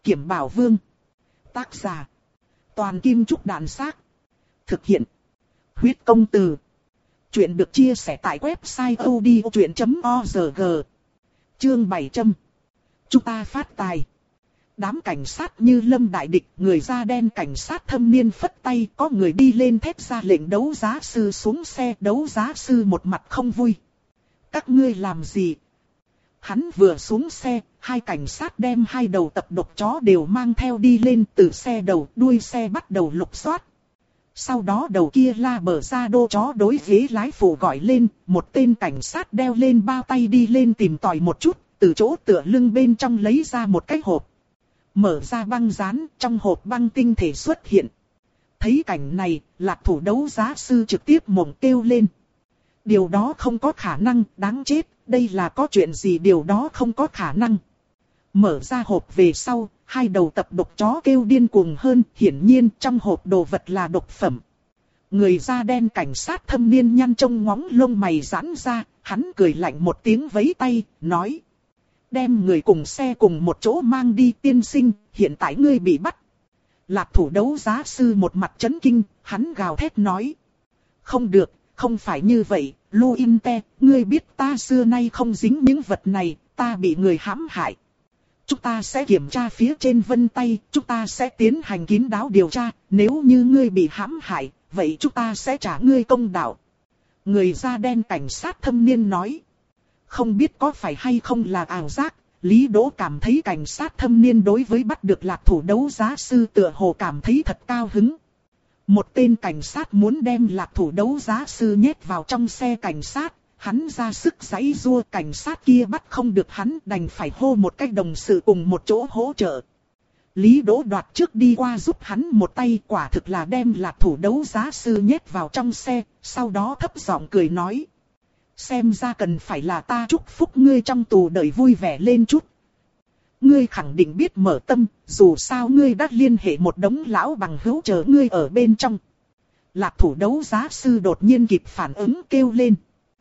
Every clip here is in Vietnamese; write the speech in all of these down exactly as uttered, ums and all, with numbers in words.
Kiểm Bảo Vương. Tác giả. Toàn Kim Trúc Đàn Xác. Thực hiện. Huyết Công Từ. Chuyện được chia sẻ tại website odchuyện chấm org. Chương bảy trăm. Chúng ta phát tài. Đám cảnh sát như lâm đại địch, người da đen cảnh sát thâm niên phất tay, có người đi lên thét ra lệnh đấu giá sư xuống xe. Đấu giá sư một mặt không vui. Các ngươi làm gì? Hắn vừa xuống xe, hai cảnh sát đem hai đầu tập độc chó đều mang theo đi lên, từ xe đầu, đuôi xe bắt đầu lục soát. Sau đó đầu kia la bờ ra đô chó đối ghế lái phụ gọi lên, một tên cảnh sát đeo lên bao tay đi lên tìm tòi một chút, từ chỗ tựa lưng bên trong lấy ra một cái hộp. Mở ra băng dán, trong hộp băng tinh thể xuất hiện. Thấy cảnh này, Lạc Thủ đấu giá sư trực tiếp mộng kêu lên. Điều đó không có khả năng, đáng chết, đây là có chuyện gì điều đó không có khả năng. Mở ra hộp về sau, hai đầu tập độc chó kêu điên cuồng hơn, hiển nhiên trong hộp đồ vật là độc phẩm. Người da đen cảnh sát thâm niên nhăn trông ngóng lông mày giãn ra, hắn cười lạnh một tiếng vẫy tay, nói. Đem người cùng xe cùng một chỗ mang đi tiên sinh, hiện tại ngươi bị bắt. Lạc Thủ đấu giá sư một mặt chấn kinh, hắn gào thét nói. Không được, không phải như vậy, Luinte, ngươi biết ta xưa nay không dính những vật này, ta bị người hãm hại. Chúng ta sẽ kiểm tra phía trên vân tay, chúng ta sẽ tiến hành kín đáo điều tra, nếu như ngươi bị hãm hại, vậy chúng ta sẽ trả ngươi công đạo. Người da đen cảnh sát thâm niên nói. Không biết có phải hay không là ảo giác, Lý Đỗ cảm thấy cảnh sát thâm niên đối với bắt được Lạc Thủ đấu giá sư tựa hồ cảm thấy thật cao hứng. Một tên cảnh sát muốn đem Lạc Thủ đấu giá sư nhét vào trong xe cảnh sát, hắn ra sức giãy giụa, cảnh sát kia bắt không được hắn, đành phải hô một cách đồng sự cùng một chỗ hỗ trợ. Lý Đỗ đoạt trước đi qua giúp hắn một tay, quả thực là đem Lạc Thủ đấu giá sư nhét vào trong xe, sau đó thấp giọng cười nói. Xem ra cần phải là ta chúc phúc ngươi trong tù đời vui vẻ lên chút. Ngươi khẳng định biết mở tâm, dù sao ngươi đã liên hệ một đống lão bằng hữu chờ ngươi ở bên trong. Lạc Thủ đấu giá sư đột nhiên kịp phản ứng kêu lên.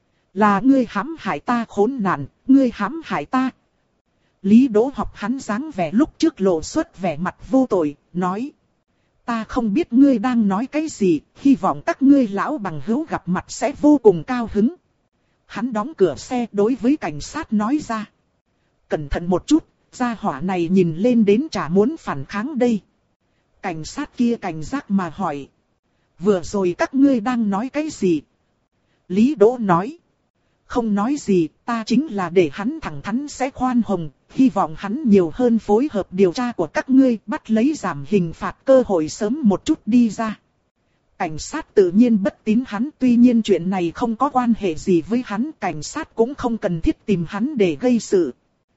Là ngươi hãm hại ta khốn nạn, ngươi hãm hại ta. Lý Đỗ học hắn dáng vẻ lúc trước lộ xuất vẻ mặt vô tội, nói. Ta không biết ngươi đang nói cái gì, hy vọng các ngươi lão bằng hữu gặp mặt sẽ vô cùng cao hứng. Hắn đóng cửa xe đối với cảnh sát nói ra. Cẩn thận một chút, gia hỏa này nhìn lên đến chả muốn phản kháng đây. Cảnh sát kia cảnh giác mà hỏi. Vừa rồi các ngươi đang nói cái gì? Lý Đỗ nói. Không nói gì, ta chính là để hắn thẳng thắn sẽ khoan hồng, hy vọng hắn nhiều hơn phối hợp điều tra của các ngươi, bắt lấy giảm hình phạt cơ hội sớm một chút đi ra. Cảnh sát tự nhiên bất tín hắn, tuy nhiên chuyện này không có quan hệ gì với hắn, cảnh sát cũng không cần thiết tìm hắn để gây sự.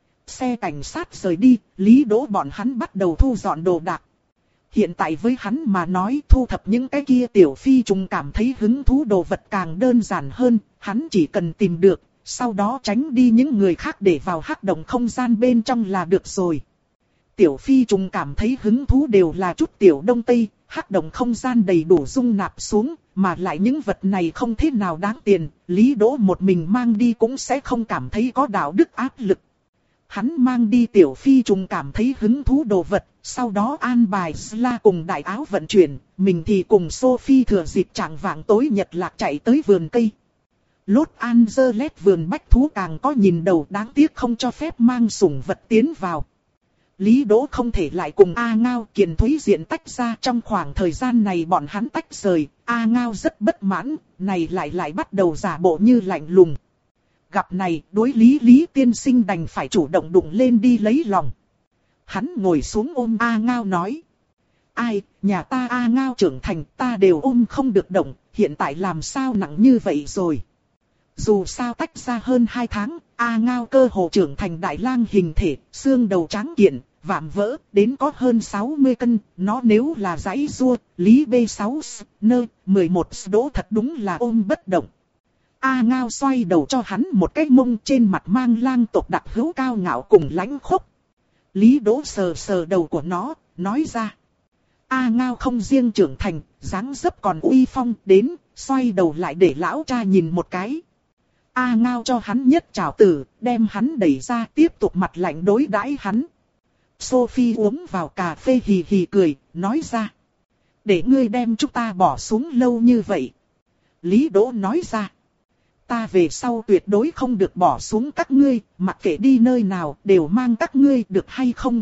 Xe cảnh sát rời đi, Lý Đỗ bọn hắn bắt đầu thu dọn đồ đạc. Hiện tại với hắn mà nói thu thập những cái kia tiểu phi trùng cảm thấy hứng thú đồ vật càng đơn giản hơn, hắn chỉ cần tìm được, sau đó tránh đi những người khác để vào hắc động không gian bên trong là được rồi. Tiểu phi trùng cảm thấy hứng thú đều là chút tiểu đông tây, hắc động không gian đầy đủ dung nạp xuống, mà lại những vật này không thế nào đáng tiền, Lý Đỗ một mình mang đi cũng sẽ không cảm thấy có đạo đức áp lực. Hắn mang đi tiểu phi trùng cảm thấy hứng thú đồ vật, sau đó an bài Sla cùng đại áo vận chuyển, mình thì cùng Sophie thừa dịp chạng vạng tối nhật lạc chạy tới vườn cây. Los Angeles vườn bách thú càng có nhìn đầu, đáng tiếc không cho phép mang sủng vật tiến vào. Lý Đỗ không thể lại cùng A Ngao Kiền Thúy Diện tách ra, trong khoảng thời gian này bọn hắn tách rời, A Ngao rất bất mãn, này lại lại bắt đầu giả bộ như lạnh lùng. Gặp này, đối lý Lý tiên sinh đành phải chủ động đụng lên đi lấy lòng. Hắn ngồi xuống ôm A Ngao nói. Ai, nhà ta A Ngao trưởng thành ta đều ôm không được động, hiện tại làm sao nặng như vậy rồi. Dù sao tách ra hơn hai tháng, A Ngao cơ hồ trưởng thành đại lang hình thể, xương đầu trắng kiện, vạm vỡ, đến có hơn sáu mươi cân, nó nếu là giãy giụa, Lý B sáu nơ, mười một đỗ thật đúng là ôm bất động. A Ngao xoay đầu cho hắn một cái mông, trên mặt mang lang tộc đặc hữu cao ngạo cùng lãnh khốc. Lý Đỗ sờ sờ đầu của nó, nói ra. A Ngao không riêng trưởng thành, dáng dấp còn uy phong, đến, xoay đầu lại để lão cha nhìn một cái. A Ngao cho hắn nhất trảo tử, đem hắn đẩy ra, tiếp tục mặt lạnh đối đãi hắn. Sophie uống vào cà phê hì hì cười, nói ra. Để ngươi đem chúng ta bỏ xuống lâu như vậy. Lý Đỗ nói ra. Ta về sau tuyệt đối không được bỏ xuống các ngươi, mặc kệ đi nơi nào đều mang các ngươi được hay không.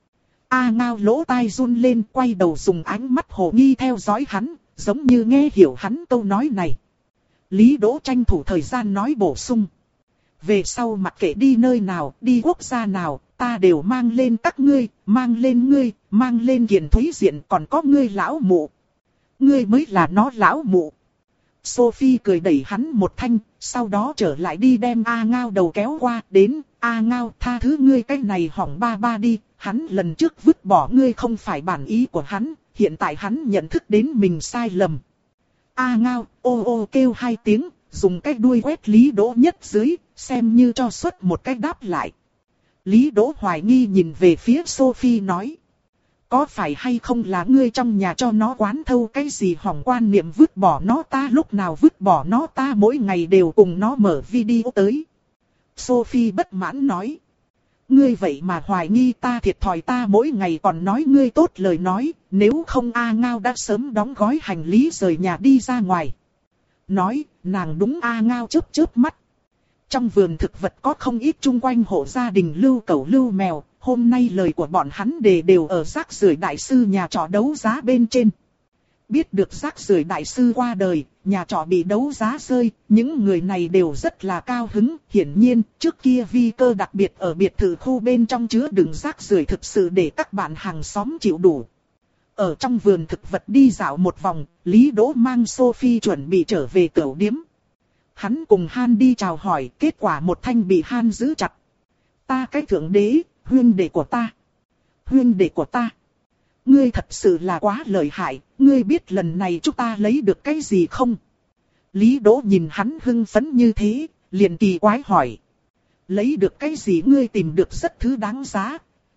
A Ngao lỗ tai run lên, quay đầu dùng ánh mắt hồ nghi theo dõi hắn, giống như nghe hiểu hắn câu nói này. Lý Đỗ tranh thủ thời gian nói bổ sung. Về sau mặc kệ đi nơi nào, đi quốc gia nào, ta đều mang lên các ngươi, mang lên ngươi, mang lên Kiền Thúy Diện, còn có ngươi lão mụ. Ngươi mới là nó lão mụ. Sophie cười đẩy hắn một thanh, sau đó trở lại đi đem A Ngao đầu kéo qua, đến, A Ngao tha thứ ngươi cái này hỏng ba ba đi, hắn lần trước vứt bỏ ngươi không phải bản ý của hắn, hiện tại hắn nhận thức đến mình sai lầm. A Ngao, ô ô kêu hai tiếng, dùng cái đuôi quét Lý Đỗ nhất dưới, xem như cho xuất một cái đáp lại. Lý Đỗ hoài nghi nhìn về phía Sophie nói. Có phải hay không là ngươi trong nhà cho nó quán thâu cái gì hỏng quan niệm vứt bỏ nó, ta lúc nào vứt bỏ nó, ta mỗi ngày đều cùng nó mở video tới. Sophie bất mãn nói. Ngươi vậy mà hoài nghi ta thiệt thòi, ta mỗi ngày còn nói ngươi tốt lời nói, nếu không A Ngao đã sớm đóng gói hành lý rời nhà đi ra ngoài. Nói, nàng đúng A Ngao chớp chớp mắt. Trong vườn thực vật có không ít chung quanh hộ gia đình lưu cẩu lưu mèo, hôm nay lời của bọn hắn đề đều ở rác rưởi đại sư nhà trọ đấu giá bên trên. Biết được rác rưởi đại sư qua đời, nhà trọ bị đấu giá rơi, những người này đều rất là cao hứng. Hiển nhiên, trước kia vi cơ đặc biệt ở biệt thự khu bên trong chứa đựng rác rưởi thực sự để các bạn hàng xóm chịu đủ. Ở trong vườn thực vật đi dạo một vòng, Lý Đỗ mang Sophie chuẩn bị trở về tửu điếm. Hắn cùng Han đi chào hỏi, kết quả một thanh bị Han giữ chặt. Ta cái thượng đế, huynh đệ của ta. Huynh đệ của ta. Ngươi thật sự là quá lợi hại, ngươi biết lần này chúng ta lấy được cái gì không? Lý Đỗ nhìn hắn hưng phấn như thế, liền kỳ quái hỏi. Lấy được cái gì? Ngươi tìm được rất thứ đáng giá.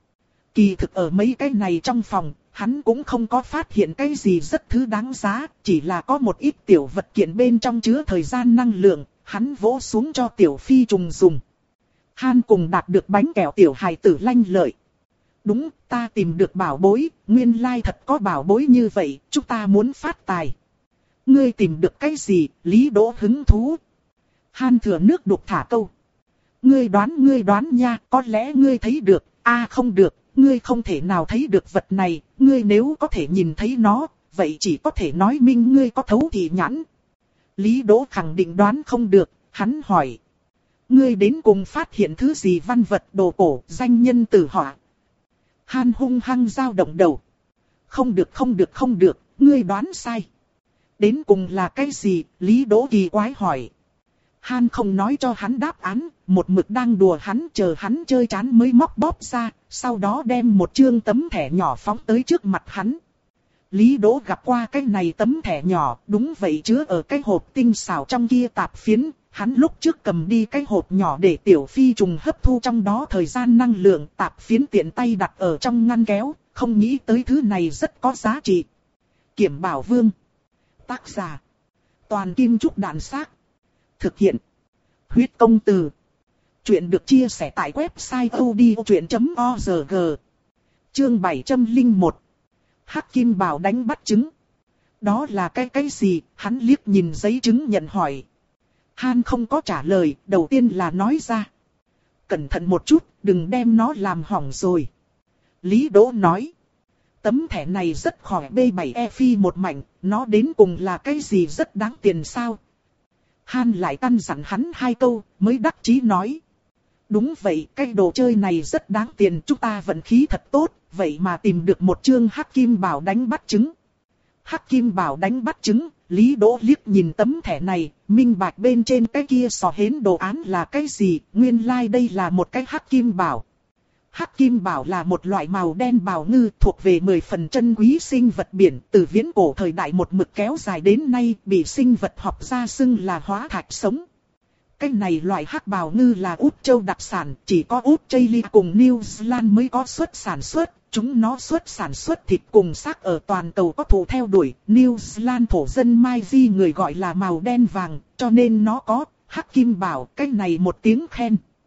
Kỳ thực ở mấy cái này trong phòng, hắn cũng không có phát hiện cái gì rất thứ đáng giá, chỉ là có một ít tiểu vật kiện bên trong chứa thời gian năng lượng, hắn vỗ xuống cho tiểu phi trùng dùng. Han cùng đạt được bánh kẹo tiểu hài tử lanh lợi. Đúng, ta tìm được bảo bối, nguyên lai thật có bảo bối như vậy, chúng ta muốn phát tài. Ngươi tìm được cái gì? Lý Đỗ hứng thú. Han thừa nước đục thả câu. Ngươi đoán ngươi đoán nha, có lẽ ngươi thấy được, a à, không được, ngươi không thể nào thấy được vật này, ngươi nếu có thể nhìn thấy nó, vậy chỉ có thể nói minh ngươi có thấu thị nhãn. Lý Đỗ khẳng định đoán không được, hắn hỏi. Ngươi đến cùng phát hiện thứ gì? Văn vật, đồ cổ, danh nhân tử họa. Han hung hăng dao động đầu. Không được không được không được, ngươi đoán sai. Đến cùng là cái gì? Lý Đỗ kỳ quái hỏi. Han không nói cho hắn đáp án, một mực đang đùa hắn, chờ hắn chơi chán mới móc bóp ra, sau đó đem một chương tấm thẻ nhỏ phóng tới trước mặt hắn. Lý Đỗ gặp qua cái này tấm thẻ nhỏ, đúng vậy, chứa ở cái hộp tinh xảo trong kia tạp phiến. Hắn lúc trước cầm đi cái hộp nhỏ để tiểu phi trùng hấp thu trong đó thời gian năng lượng, tạp phiến tiện tay đặt ở trong ngăn kéo, không nghĩ tới thứ này rất có giá trị. Kiểm Bảo Vương. Tác giả. Toàn Kim Trúc Đạn Xác. Thực hiện. Huyết Công Từ. Chuyện được chia sẻ tại website odchuyện chấm org. Chương bảy trăm lẻ một. Hắc Kim Bảo đánh bắt trứng. Đó là cái cái gì? Hắn liếc nhìn giấy chứng nhận hỏi. Han không có trả lời, đầu tiên là nói ra. Cẩn thận một chút, đừng đem nó làm hỏng rồi. Lý Đỗ nói. Tấm thẻ này rất khỏe, B bảy E phi một mảnh, nó đến cùng là cái gì rất đáng tiền sao? Han lại căn dặn hắn hai câu, mới đắc chí nói. Đúng vậy, cái đồ chơi này rất đáng tiền, chúng ta vận khí thật tốt, vậy mà tìm được một chương Hắc Kim Bảo đánh bắt trứng. Hắc Kim Bảo đánh bắt trứng, Lý Đỗ liếc nhìn tấm thẻ này, minh bạch bên trên cái kia sò hến đồ án là cái gì, nguyên lai like đây là một cái Hắc Kim Bảo. Hắc Kim Bảo là một loại màu đen bào ngư thuộc về mười phần chân quý sinh vật biển, từ viễn cổ thời đại một mực kéo dài đến nay, bị sinh vật học gia xưng là hóa thạch sống. Cái này loại hắc bào ngư là Úc Châu đặc sản, chỉ có Australia cùng New Zealand mới có xuất sản xuất. Chúng nó xuất sản xuất thịt cùng xác ở toàn cầu có thù theo đuổi. New Zealand thổ dân Mai Di người gọi là màu đen vàng, cho nên nó có Hắc Kim Bảo, cái này một tiếng khen.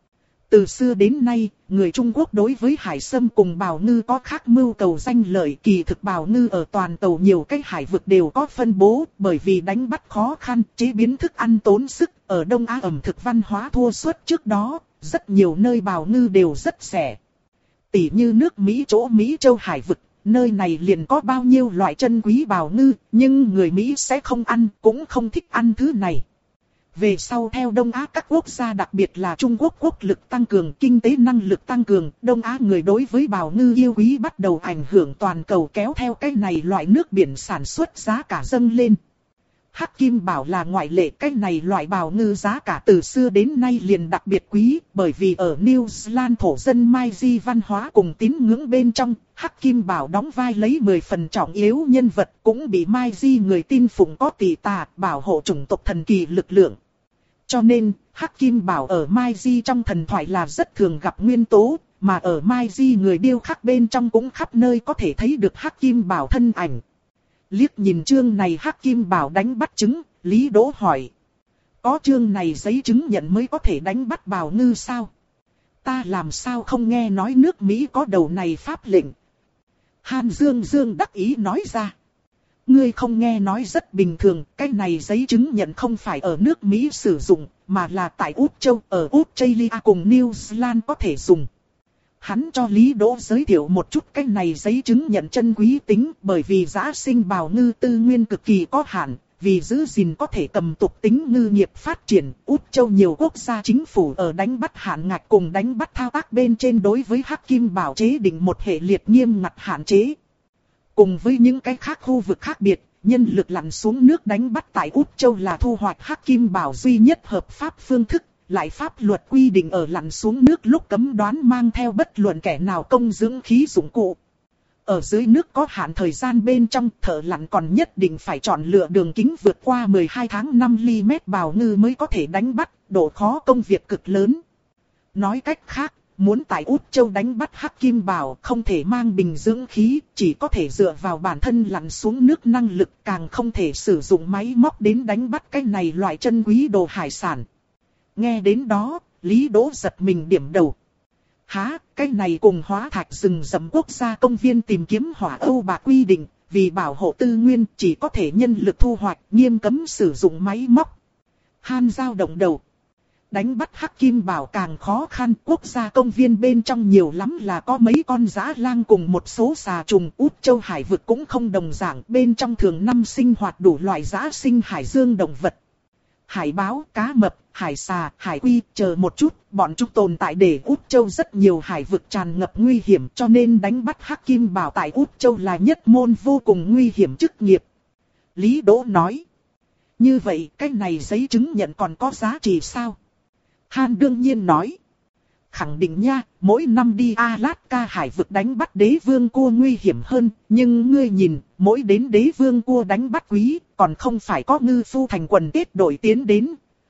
Từ xưa đến nay, người Trung Quốc đối với hải sâm cùng bào ngư có khác mưu cầu danh lợi. Kỳ thực bào ngư ở toàn cầu nhiều cái hải vực đều có phân bố, bởi vì đánh bắt khó khăn, chế biến thức ăn tốn sức. Ở Đông Á ẩm thực văn hóa thua suất trước đó, rất nhiều nơi bào ngư đều rất rẻ. Tỉ như nước Mỹ chỗ Mỹ châu hải vực, nơi này liền có bao nhiêu loại chân quý bào ngư, nhưng người Mỹ sẽ không ăn, cũng không thích ăn thứ này. Về sau theo Đông Á các quốc gia đặc biệt là Trung Quốc quốc lực tăng cường, kinh tế năng lực tăng cường, Đông Á người đối với bào ngư yêu quý bắt đầu ảnh hưởng toàn cầu, kéo theo cái này loại nước biển sản xuất giá cả dâng lên. Hắc kim bảo là ngoại lệ, cái này loại bào ngư giá cả từ xưa đến nay liền đặc biệt quý, bởi vì ở New Zealand thổ dân Mai Di văn hóa cùng tín ngưỡng bên trong, Hắc kim bảo đóng vai lấy mười phần trọng yếu nhân vật, cũng bị Mai Di người tin phụng có tỷ tà, bảo hộ chủng tộc thần kỳ lực lượng. Cho nên, Hắc kim bảo ở Mai Di trong thần thoại là rất thường gặp nguyên tố, mà ở Mai Di người điêu khắc bên trong cũng khắp nơi có thể thấy được Hắc kim bảo thân ảnh. Liếc nhìn chương này Hắc kim bảo đánh bắt trứng, Lý Đỗ hỏi. Có chương này giấy chứng nhận mới có thể đánh bắt bào ngư sao? Ta làm sao không nghe nói nước Mỹ có đầu này pháp lệnh? Hàn Dương Dương đắc ý nói ra. Ngươi không nghe nói rất bình thường, cái này giấy chứng nhận không phải ở nước Mỹ sử dụng, mà là tại Úc Châu, ở Australia cùng New Zealand có thể dùng. Hắn cho Lý Đỗ giới thiệu một chút cái này giấy chứng nhận chân quý tính, bởi vì giã sinh bào ngư tư nguyên cực kỳ có hạn, vì giữ gìn có thể cầm tục tính ngư nghiệp phát triển, Úc Châu nhiều quốc gia chính phủ ở đánh bắt hạn ngạch cùng đánh bắt thao tác bên trên đối với Hắc kim bảo chế định một hệ liệt nghiêm ngặt hạn chế. Cùng với những cái khác khu vực khác biệt, nhân lực lặn xuống nước đánh bắt tại Úc Châu là thu hoạch Hắc kim bảo duy nhất hợp pháp phương thức. Lại pháp luật quy định ở lặn xuống nước lúc cấm đoán mang theo bất luận kẻ nào công dưỡng khí dụng cụ. Ở dưới nước có hạn thời gian bên trong, thợ lặn còn nhất định phải chọn lựa đường kính vượt qua mười hai tháng năm mi-li-mét bào ngư mới có thể đánh bắt, độ khó công việc cực lớn. Nói cách khác, muốn tại Úc Châu đánh bắt Hắc kim bảo không thể mang bình dưỡng khí, chỉ có thể dựa vào bản thân lặn xuống nước năng lực, càng không thể sử dụng máy móc đến đánh bắt cái này loại chân quý đồ hải sản. Nghe đến đó, Lý Đỗ giật mình điểm đầu. Hả, cái này cùng hóa thạch rừng rậm quốc gia công viên tìm kiếm hỏa Âu bạc quy định, vì bảo hộ tư nguyên chỉ có thể nhân lực thu hoạch, nghiêm cấm sử dụng máy móc. Han dao động đầu. Đánh bắt Hắc kim bảo càng khó khăn, quốc gia công viên bên trong nhiều lắm là có mấy con dã lang cùng một số xà trùng. Úc Châu hải vực cũng không đồng dạng, bên trong thường năm sinh hoạt đủ loại dã sinh hải dương động vật. Hải báo, cá mập, hải xà, hải quy, chờ một chút, bọn chúng tồn tại để Úc Châu rất nhiều hải vực tràn ngập nguy hiểm, cho nên đánh bắt Hắc kim bảo tại Úc Châu là nhất môn vô cùng nguy hiểm chức nghiệp. Lý Đỗ nói. Như vậy, cái này giấy chứng nhận còn có giá trị sao? Han đương nhiên nói. Khẳng định nha, mỗi năm đi Alaska hải vực đánh bắt đế vương cua nguy hiểm hơn, nhưng ngươi nhìn, mỗi đến đế vương cua đánh bắt quý, còn không phải có ngư phu thành quần kết đội tiến đến.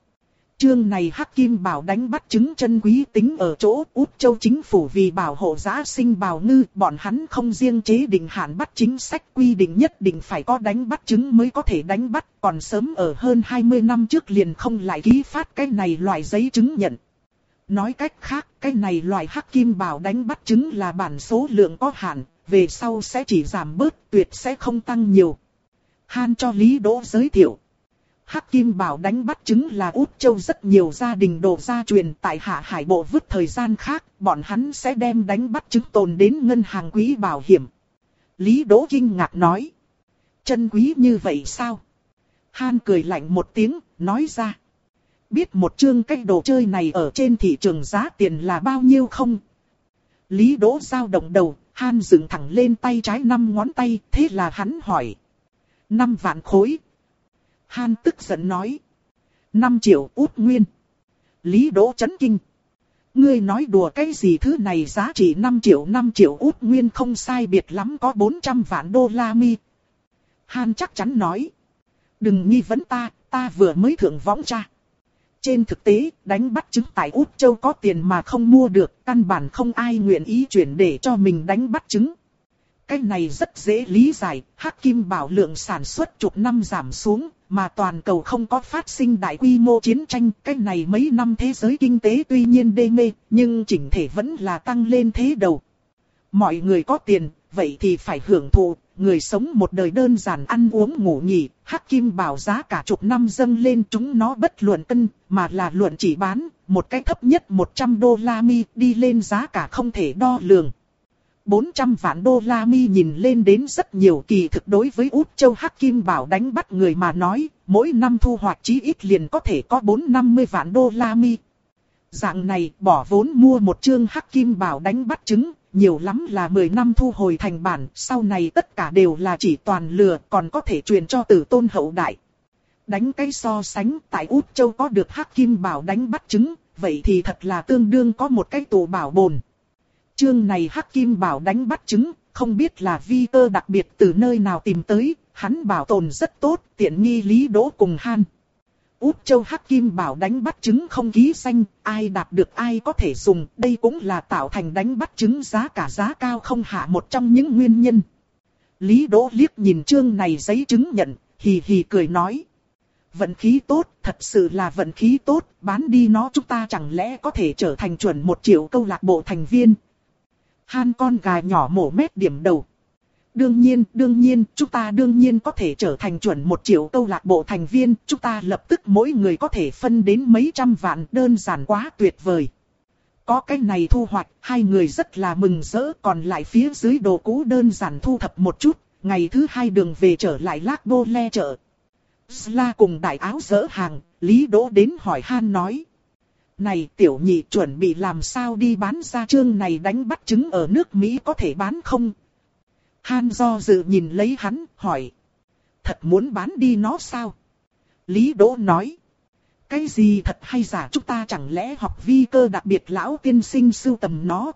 Chương này Hắc kim bảo đánh bắt trứng chân quý tính ở chỗ Úc Châu chính phủ vì bảo hộ giã sinh bào ngư, bọn hắn không riêng chế định hạn bắt chính sách quy định nhất định phải có đánh bắt trứng mới có thể đánh bắt, còn sớm ở hơn hai mươi năm trước liền không lại ký phát cái này loại giấy chứng nhận. Nói cách khác, cái này loại Hắc kim bảo đánh bắt trứng là bản số lượng có hạn, về sau sẽ chỉ giảm bớt, tuyệt sẽ không tăng nhiều. Han cho Lý Đỗ giới thiệu. Hắc kim bảo đánh bắt trứng là Úc Châu rất nhiều gia đình đồ gia truyền, tại hạ hải bộ vứt thời gian khác, bọn hắn sẽ đem đánh bắt trứng tồn đến ngân hàng quỹ bảo hiểm. Lý Đỗ kinh ngạc nói. Chân quý như vậy sao? Han cười lạnh một tiếng, nói ra. Biết một chương cái đồ chơi này ở trên thị trường giá tiền là bao nhiêu không? Lý Đỗ dao động đầu, Han dựng thẳng lên tay trái năm ngón tay, thế là hắn hỏi. Năm vạn khối. Han tức giận nói. Năm triệu út nguyên. Lý Đỗ chấn kinh. Ngươi nói đùa cái gì, thứ này giá trị năm triệu năm triệu út nguyên không sai biệt lắm có bốn trăm vạn đô la mi. Han chắc chắn nói. Đừng nghi vấn ta, ta vừa mới thượng võng tra. Trên thực tế, đánh bắt trứng tại Úc Châu có tiền mà không mua được, căn bản không ai nguyện ý chuyển để cho mình đánh bắt trứng. Cái này rất dễ lý giải, Hắc kim bảo lượng sản xuất chục năm giảm xuống, mà toàn cầu không có phát sinh đại quy mô chiến tranh. Cái này mấy năm thế giới kinh tế tuy nhiên đê mê, nhưng chỉnh thể vẫn là tăng lên thế đầu. Mọi người có tiền, vậy thì phải hưởng thụ, người sống một đời đơn giản ăn uống ngủ nghỉ. Hắc kim bảo giá cả chục năm dâng lên, chúng nó bất luận cân, mà là luận chỉ bán, một cái thấp nhất một trăm đô la mi, đi lên giá cả không thể đo lường. bốn trăm vạn đô la mi nhìn lên đến rất nhiều, kỳ thực đối với Út Châu Hắc Kim Bảo đánh bắt người mà nói, mỗi năm thu hoạch chí ít liền có thể có bốn năm mươi vạn đô la mi. Dạng này bỏ vốn mua một chương Hắc Kim Bảo đánh bắt trứng, nhiều lắm là mười năm thu hồi thành bản, sau này tất cả đều là chỉ toàn lừa, còn có thể truyền cho tử tôn hậu đại. Đánh cái so sánh, tại Út Châu có được Hắc Kim Bảo đánh bắt trứng, vậy thì thật là tương đương có một cái tủ bảo bồn. Chương này Hắc Kim Bảo đánh bắt trứng, không biết là vi cơ đặc biệt từ nơi nào tìm tới, hắn bảo tồn rất tốt, tiện nghi Lý Đỗ cùng Han. Út Châu Hắc Kim Bảo đánh bắt trứng không ký danh, ai đạt được ai có thể dùng, đây cũng là tạo thành đánh bắt trứng giá cả giá cao không hạ một trong những nguyên nhân. Lý Đỗ liếc nhìn chương này giấy chứng nhận, hì hì cười nói. Vận khí tốt, thật sự là vận khí tốt, bán đi nó chúng ta chẳng lẽ có thể trở thành chuẩn một triệu câu lạc bộ thành viên. Han con gà nhỏ mổ mép điểm đầu. Đương nhiên, đương nhiên, chúng ta đương nhiên có thể trở thành chuẩn một triệu câu lạc bộ thành viên, chúng ta lập tức mỗi người có thể phân đến mấy trăm vạn, đơn giản quá tuyệt vời. Có cái này thu hoạch, hai người rất là mừng rỡ, còn lại phía dưới đồ cũ đơn giản thu thập một chút, ngày thứ hai đường về trở lại Lác Bô Le chợ. Sla cùng đại áo dỡ hàng, Lý Đỗ đến hỏi Han nói. Này tiểu nhị chuẩn bị làm sao đi bán ra chương này đánh bắt trứng ở nước Mỹ có thể bán không? Han do dự nhìn lấy hắn, hỏi. Thật muốn bán đi nó sao? Lý Đỗ nói. Cái gì thật hay giả chúng ta chẳng lẽ học vi cơ đặc biệt lão tiên sinh sưu tầm nó?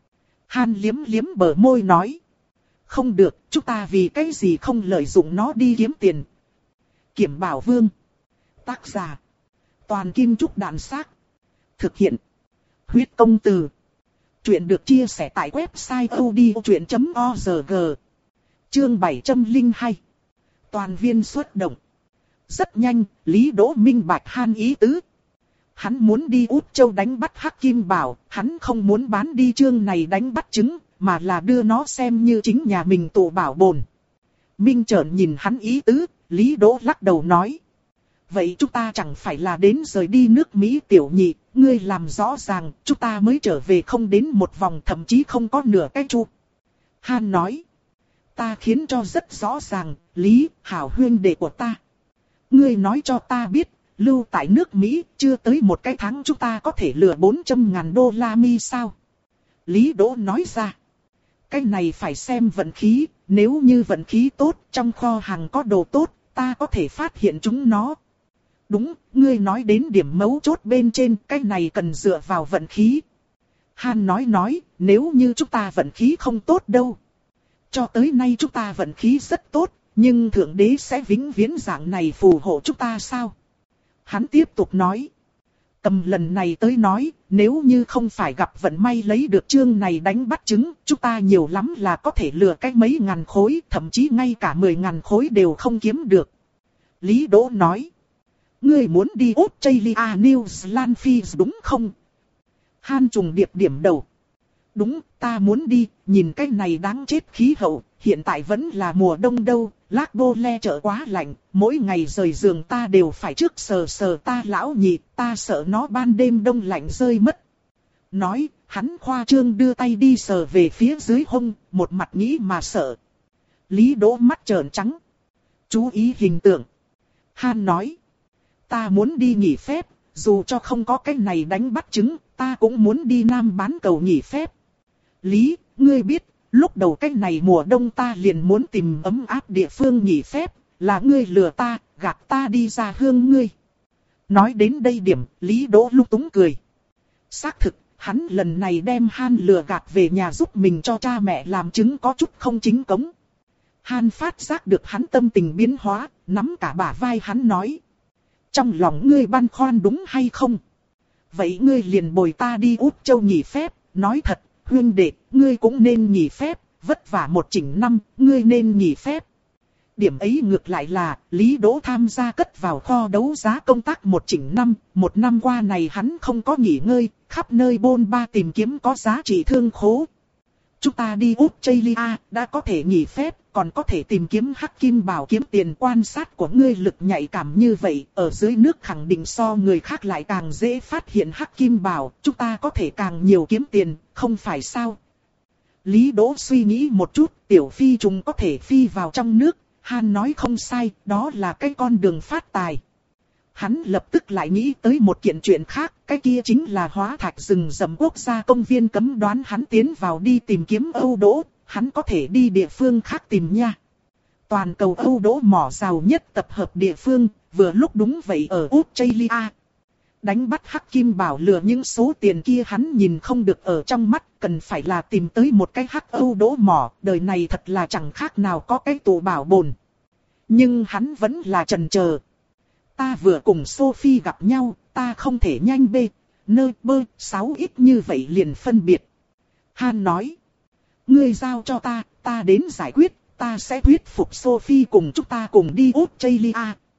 Han liếm liếm bờ môi nói. Không được, chúng ta vì cái gì không lợi dụng nó đi kiếm tiền. Kiểm Bảo Vương. Tác giả. Toàn Kim Trúc Đạn Xác. Thực hiện. Huyết Công Từ. Chuyện được chia sẻ tại website odchuyện chấm org. Chương bảy trăm lẻ hai. Toàn viên xuất động. Rất nhanh, Lý Đỗ minh bạch Han ý tứ. Hắn muốn đi Út Châu đánh bắt Hắc Kim Bảo, hắn không muốn bán đi chương này đánh bắt trứng, mà là đưa nó xem như chính nhà mình tụ bảo bồn. Minh trợn nhìn hắn ý tứ, Lý Đỗ lắc đầu nói. Vậy chúng ta chẳng phải là đến rời đi nước Mỹ tiểu nhị, ngươi làm rõ ràng, chúng ta mới trở về không đến một vòng thậm chí không có nửa cái chu. Han nói. Ta khiến cho rất rõ ràng, Lý, hảo huyên đệ của ta. Ngươi nói cho ta biết, lưu tại nước Mỹ, chưa tới một cái tháng chúng ta có thể lừa bốn trăm ngàn đô la mi sao? Lý Đỗ nói ra. Cái này phải xem vận khí, nếu như vận khí tốt, trong kho hàng có đồ tốt, ta có thể phát hiện chúng nó. Đúng, ngươi nói đến điểm mấu chốt bên trên, cái này cần dựa vào vận khí. Han nói nói, nếu như chúng ta vận khí không tốt đâu. Cho tới nay chúng ta vận khí rất tốt, nhưng Thượng Đế sẽ vĩnh viễn dạng này phù hộ chúng ta sao? Hắn tiếp tục nói. Cầm lần này tới nói, nếu như không phải gặp vận may lấy được chương này đánh bắt trứng, chúng ta nhiều lắm là có thể lừa cái mấy ngàn khối, thậm chí ngay cả mười ngàn khối đều không kiếm được. Lý Đỗ nói. Ngươi muốn đi Australia New Zealand Phi đúng không? Han trùng điệp điểm đầu. Đúng, ta muốn đi, nhìn cái này đáng chết khí hậu, hiện tại vẫn là mùa đông đâu, Lác Bô Le chợ quá lạnh, mỗi ngày rời giường ta đều phải trước sờ sờ ta lão nhị, ta sợ nó ban đêm đông lạnh rơi mất. Nói, hắn khoa trương đưa tay đi sờ về phía dưới hông, một mặt nghĩ mà sợ. Lý Đỗ mắt trợn trắng. Chú ý hình tượng. Han nói, ta muốn đi nghỉ phép, dù cho không có cái này đánh bắt trứng, ta cũng muốn đi Nam bán cầu nghỉ phép. Lý, ngươi biết, lúc đầu cái này mùa đông ta liền muốn tìm ấm áp địa phương nghỉ phép, là ngươi lừa ta, gạt ta đi ra hương ngươi. Nói đến đây điểm, Lý Đỗ lúc túng cười. Xác thực, hắn lần này đem Han lừa gạt về nhà giúp mình cho cha mẹ làm chứng có chút không chính cống. Han phát giác được hắn tâm tình biến hóa, nắm cả bả vai hắn nói. Trong lòng ngươi băn khoăn đúng hay không? Vậy ngươi liền bồi ta đi Út Châu nghỉ phép, nói thật, huynh đệ, ngươi cũng nên nghỉ phép, vất vả một chỉnh năm, ngươi nên nghỉ phép. Điểm ấy ngược lại là, Lý Đỗ tham gia cất vào kho đấu giá công tác một chỉnh năm, một năm qua này hắn không có nghỉ ngơi, khắp nơi bôn ba tìm kiếm có giá trị thương khố. Chúng ta đi Australia, đã có thể nghỉ phép, còn có thể tìm kiếm hắc kim bảo kiếm tiền. Quan sát của ngươi lực nhạy cảm như vậy, ở dưới nước khẳng định so người khác lại càng dễ phát hiện hắc kim bảo, chúng ta có thể càng nhiều kiếm tiền, không phải sao? Lý Đỗ suy nghĩ một chút, tiểu phi trùng có thể phi vào trong nước, Han nói không sai, đó là cái con đường phát tài. Hắn lập tức lại nghĩ tới một kiện chuyện khác, cái kia chính là hóa thạch rừng rậm quốc gia công viên cấm đoán hắn tiến vào đi tìm kiếm Âu Đỗ, hắn có thể đi địa phương khác tìm nha. Toàn cầu Âu Đỗ mỏ giàu nhất tập hợp địa phương, vừa lúc đúng vậy ở Australia. Đánh bắt hắc kim bảo lừa những số tiền kia hắn nhìn không được ở trong mắt, cần phải là tìm tới một cái hắc Âu Đỗ mỏ, đời này thật là chẳng khác nào có cái tủ bảo bồn. Nhưng hắn vẫn là chần chờ. Ta vừa cùng Sophie gặp nhau, ta không thể nhanh bê, nơ bơ, sáu ít như vậy liền phân biệt. Han nói, ngươi giao cho ta, ta đến giải quyết, ta sẽ thuyết phục Sophie cùng chúng ta cùng đi Australia.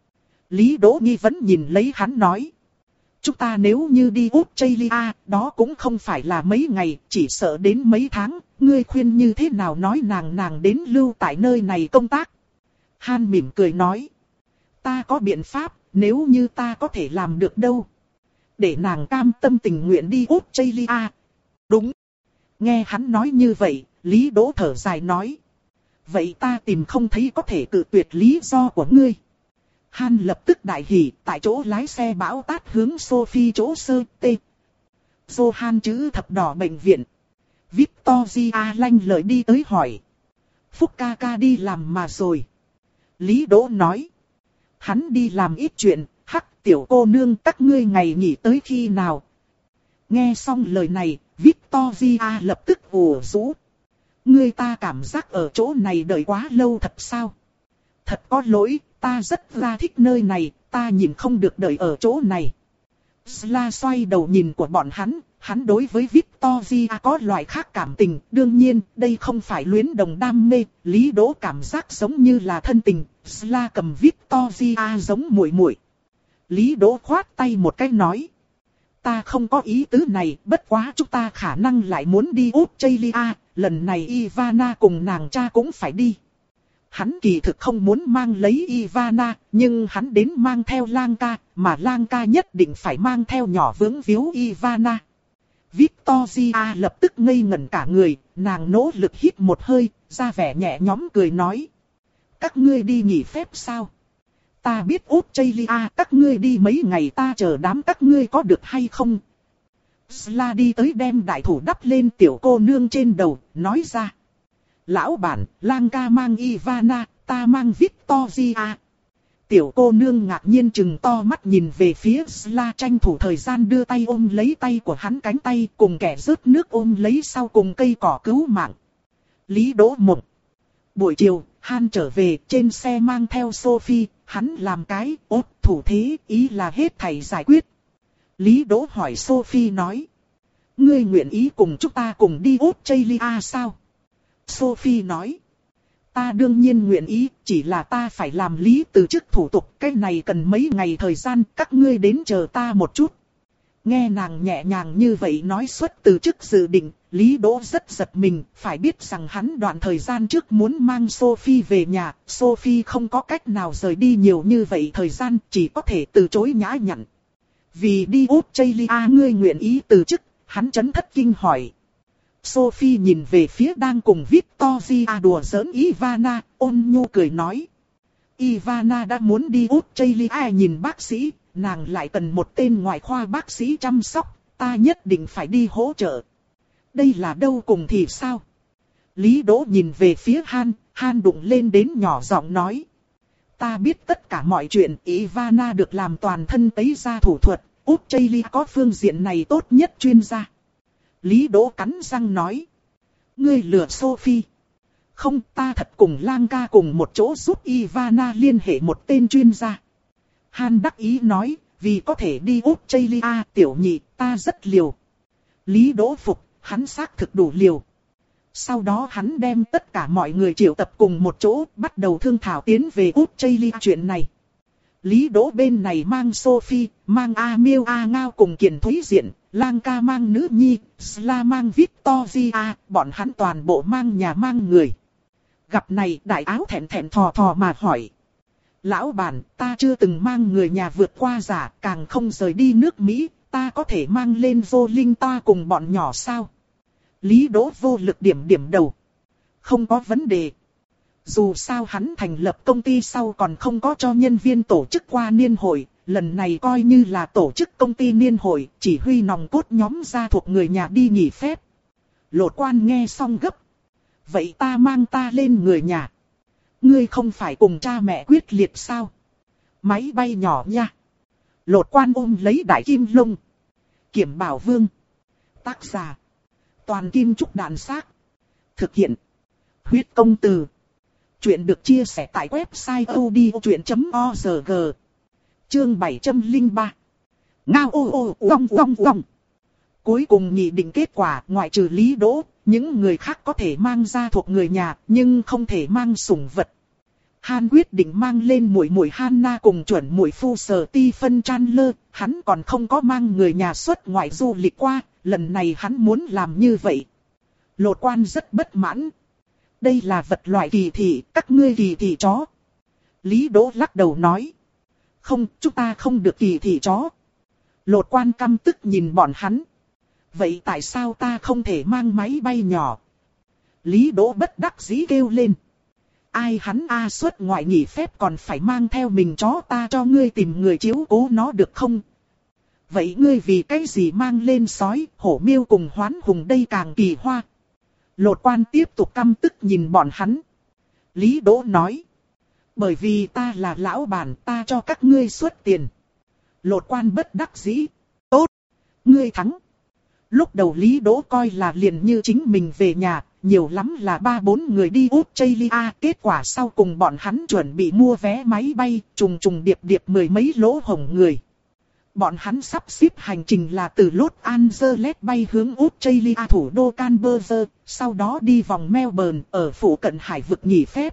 Lý Đỗ nghi vấn nhìn lấy hắn nói, chúng ta nếu như đi Australia, đó cũng không phải là mấy ngày, chỉ sợ đến mấy tháng, ngươi khuyên như thế nào nói nàng nàng đến lưu tại nơi này công tác. Han mỉm cười nói, ta có biện pháp, nếu như ta có thể làm được đâu. Để nàng cam tâm tình nguyện đi Australia. Đúng. Nghe hắn nói như vậy, Lý Đỗ thở dài nói, vậy ta tìm không thấy có thể cự tuyệt lý do của ngươi. Han lập tức đại hỉ, tại chỗ lái xe bão tát hướng Sophie chỗ sơ tê. Johan chữ thập đỏ bệnh viện. Victoria lanh lợi đi tới hỏi. Phúc ca ca đi làm mà rồi. Lý Đỗ nói. Hắn đi làm ít chuyện, hắc tiểu cô nương các ngươi ngày nghỉ tới khi nào. Nghe xong lời này, Victoria lập tức ủ rũ. Ngươi ta cảm giác ở chỗ này đợi quá lâu thật sao? Thật có lỗi, ta rất là thích nơi này, ta nhìn không được đợi ở chỗ này. Sla xoay đầu nhìn của bọn hắn, hắn đối với Victoria có loại khác cảm tình. Đương nhiên, đây không phải luyến đồng đam mê, Lý Đỗ cảm giác giống như là thân tình. Sla cầm Victoria giống muội muội. Lý Đỗ khoát tay một cái nói. Ta không có ý tứ này, bất quá chúng ta khả năng lại muốn đi Australia, lần này Ivana cùng nàng cha cũng phải đi. Hắn kỳ thực không muốn mang lấy Ivana, nhưng hắn đến mang theo Lang ca, mà Lang ca nhất định phải mang theo nhỏ vướng víu Ivana. Victoria lập tức ngây ngẩn cả người, nàng nỗ lực hít một hơi, ra vẻ nhẹ nhõm cười nói. Các ngươi đi nghỉ phép sao? Ta biết Australia, các ngươi đi mấy ngày ta chờ đám các ngươi có được hay không? Sla đi tới đem đại thủ đắp lên tiểu cô nương trên đầu, nói ra. Lão bản, Lang ca mang Ivana, ta mang Victoria. Tiểu cô nương ngạc nhiên chừng to mắt nhìn về phía Sla, tranh thủ thời gian đưa tay ôm lấy tay của hắn cánh tay, cùng kẻ rớt nước ôm lấy sau cùng cây cỏ cứu mạng. Lý Đỗ mộng. Buổi chiều, Han trở về, trên xe mang theo Sophie, hắn làm cái ốt thủ thế, ý là hết thảy giải quyết. Lý Đỗ hỏi Sophie nói. Ngươi nguyện ý cùng chúng ta cùng đi Australia sao? Sophie nói. Ta đương nhiên nguyện ý, chỉ là ta phải làm lý từ chức thủ tục, cái này cần mấy ngày thời gian, các ngươi đến chờ ta một chút. Nghe nàng nhẹ nhàng như vậy nói xuất từ chức dự định, Lý Đỗ rất giật mình, phải biết rằng hắn đoạn thời gian trước muốn mang Sophie về nhà, Sophie không có cách nào rời đi nhiều như vậy thời gian, chỉ có thể từ chối nhã nhặn. Vì đi Australia ngươi nguyện ý từ chức, hắn chấn thất kinh hỏi. Sophie nhìn về phía đang cùng Victoria đùa giỡn Ivana, ôn nhu cười nói. Ivana đã muốn đi Australia nhìn bác sĩ, nàng lại cần một tên ngoại khoa bác sĩ chăm sóc, ta nhất định phải đi hỗ trợ. Đây là đâu cùng thì sao? Lý Đỗ nhìn về phía Han, Han đụng lên đến nhỏ giọng nói. Ta biết tất cả mọi chuyện, Ivana được làm toàn thân tấy da thủ thuật, Australia có phương diện này tốt nhất chuyên gia. Lý Đỗ cắn răng nói. Ngươi lừa Sophie. Không, ta thật cùng Lang ca cùng một chỗ giúp Ivana liên hệ một tên chuyên gia. Han đắc ý nói, vì có thể đi Australia tiểu nhị, ta rất liều. Lý Đỗ phục, hắn xác thực đủ liều. Sau đó hắn đem tất cả mọi người triệu tập cùng một chỗ, bắt đầu thương thảo tiến về Australia chuyện này. Lý Đỗ bên này mang Sophie, mang A Miêu A Ngao cùng Kiền Thúy Diện, Lang Ca mang nữ nhi, Sla mang Victoria, bọn hắn toàn bộ mang nhà mang người. Gặp này đại áo thẹn thẹn thò thò mà hỏi. Lão bản, ta chưa từng mang người nhà vượt qua giả, càng không rời đi nước Mỹ, ta có thể mang lên vô linh ta cùng bọn nhỏ sao? Lý Đỗ vô lực điểm điểm đầu. Không có vấn đề. Dù sao hắn thành lập công ty sau còn không có cho nhân viên tổ chức qua niên hội, lần này coi như là tổ chức công ty niên hội, chỉ huy nòng cốt nhóm gia thuộc người nhà đi nghỉ phép. Lột Quan nghe xong gấp. Vậy ta mang ta lên người nhà. Ngươi không phải cùng cha mẹ quyết liệt sao? Máy bay nhỏ nha. Lột Quan ôm lấy Đại Kim Lung. Kiểm Bảo Vương. Tác giả. Toàn Kim Trúc Đàn Xác. Thực hiện. Huyết Công Từ. Chuyện được chia sẻ tại website odchuyện chấm org. Chương bảy trăm lẻ ba. Ngao ô ô ong ong ong. Cuối cùng nghị định kết quả, ngoại trừ Lý Đỗ, những người khác có thể mang ra thuộc người nhà, nhưng không thể mang sủng vật. Han quyết định mang lên muội muội Hanna cùng chuẩn muội phu Sở Ti Phân Chandler, hắn còn không có mang người nhà xuất ngoại du lịch qua, lần này hắn muốn làm như vậy. Lột Quan rất bất mãn. Đây là vật loại kỳ thị, các ngươi kỳ thị chó. Lý Đỗ lắc đầu nói. Không, chúng ta không được kỳ thị chó. Lột Quan căm tức nhìn bọn hắn. Vậy tại sao ta không thể mang máy bay nhỏ? Lý Đỗ bất đắc dĩ kêu lên. Ai hắn a xuất ngoại nghỉ phép còn phải mang theo mình chó, ta cho ngươi tìm người chiếu cố nó được không? Vậy ngươi vì cái gì mang lên sói, hổ miêu cùng hoán hùng đây càng kỳ hoa? Lột Quan tiếp tục căm tức nhìn bọn hắn. Lý Đỗ nói. Bởi vì ta là lão bản, ta cho các ngươi xuất tiền. Lột Quan bất đắc dĩ. Tốt. Ngươi thắng. Lúc đầu Lý Đỗ coi là liền như chính mình về nhà, nhiều lắm là ba bốn người đi Australia. Kết quả sau cùng bọn hắn chuẩn bị mua vé máy bay, trùng trùng điệp điệp mười mấy lỗ hổng người. Bọn hắn sắp xếp hành trình là từ Los Angeles bay hướng Australia thủ đô Canberra, sau đó đi vòng Melbourne ở phụ cận hải vực nghỉ phép.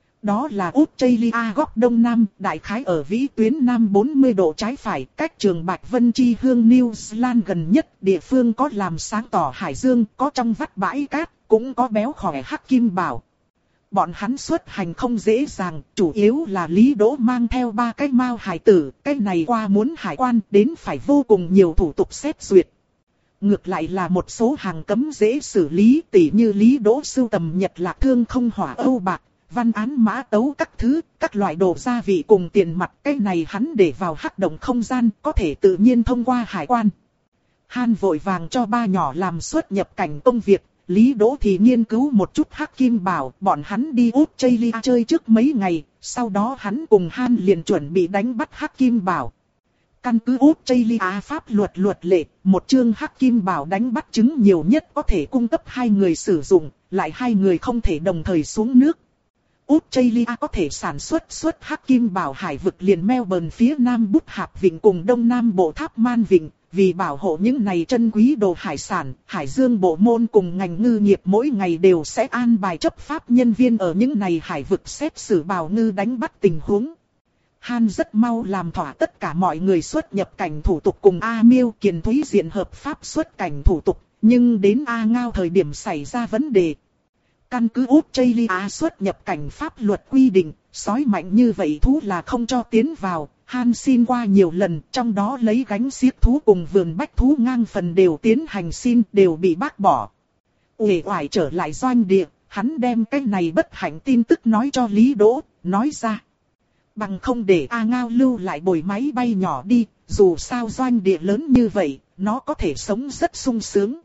Đó là Australia góc đông nam, đại khái ở vĩ tuyến nam bốn mươi độ trái phải, cách trường Bạch Vân Chi hương New Zealand gần nhất. Địa phương có làm sáng tỏ hải dương, có trong vắt bãi cát, cũng có béo khỏe hắc kim bảo. Bọn hắn xuất hành không dễ dàng, chủ yếu là Lý Đỗ mang theo ba cái mao hải tử, cái này qua muốn hải quan đến phải vô cùng nhiều thủ tục xét duyệt. Ngược lại là một số hàng cấm dễ xử lý, tỉ như Lý Đỗ sưu tầm Nhật Lạc Thương không hỏa Âu bạc, văn án mã tấu các thứ, các loại đồ gia vị cùng tiền mặt, cái này hắn để vào hắc động không gian, có thể tự nhiên thông qua hải quan. Han vội vàng cho ba nhỏ làm xuất nhập cảnh công việc. Lý Đỗ thì nghiên cứu một chút hắc kim bảo, bọn hắn đi Australia chơi trước mấy ngày, sau đó hắn cùng Han liền chuẩn bị đánh bắt hắc kim bảo. Căn cứ Australia pháp luật luật lệ, một chương hắc kim bảo đánh bắt trứng nhiều nhất có thể cung cấp hai người sử dụng, lại hai người không thể đồng thời xuống nước. Australia có thể sản xuất xuất hắc kim bảo hải vực liền Melbourne phía nam Bút Hạp Vịnh cùng đông nam bộ Tháp Man Vịnh. Vì bảo hộ những này chân quý đồ hải sản, Hải Dương bộ môn cùng ngành ngư nghiệp mỗi ngày đều sẽ an bài chấp pháp nhân viên ở những này hải vực xét xử bào ngư đánh bắt tình huống. Han rất mau làm thỏa tất cả mọi người xuất nhập cảnh thủ tục cùng A Miêu Kiền Thúy Diện hợp pháp xuất cảnh thủ tục, nhưng đến A Ngao thời điểm xảy ra vấn đề. Căn cứ Australia xuất nhập cảnh pháp luật quy định, sói mạnh như vậy thú là không cho tiến vào. Han xin qua nhiều lần, trong đó lấy gánh xiếc thú cùng vườn bách thú ngang phần đều tiến hành xin, đều bị bác bỏ. Uể oải trở lại doanh địa, hắn đem cái này bất hạnh tin tức nói cho Lý Đỗ, nói ra. Bằng không để A Ngao lưu lại bồi máy bay nhỏ đi, dù sao doanh địa lớn như vậy, nó có thể sống rất sung sướng.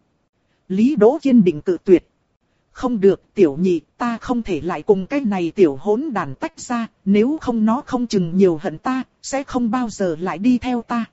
Lý Đỗ kiên định cự tuyệt. Không được, tiểu nhị, ta không thể lại cùng cái này tiểu hỗn đàn tách ra, nếu không nó không chừng nhiều hận ta, sẽ không bao giờ lại đi theo ta.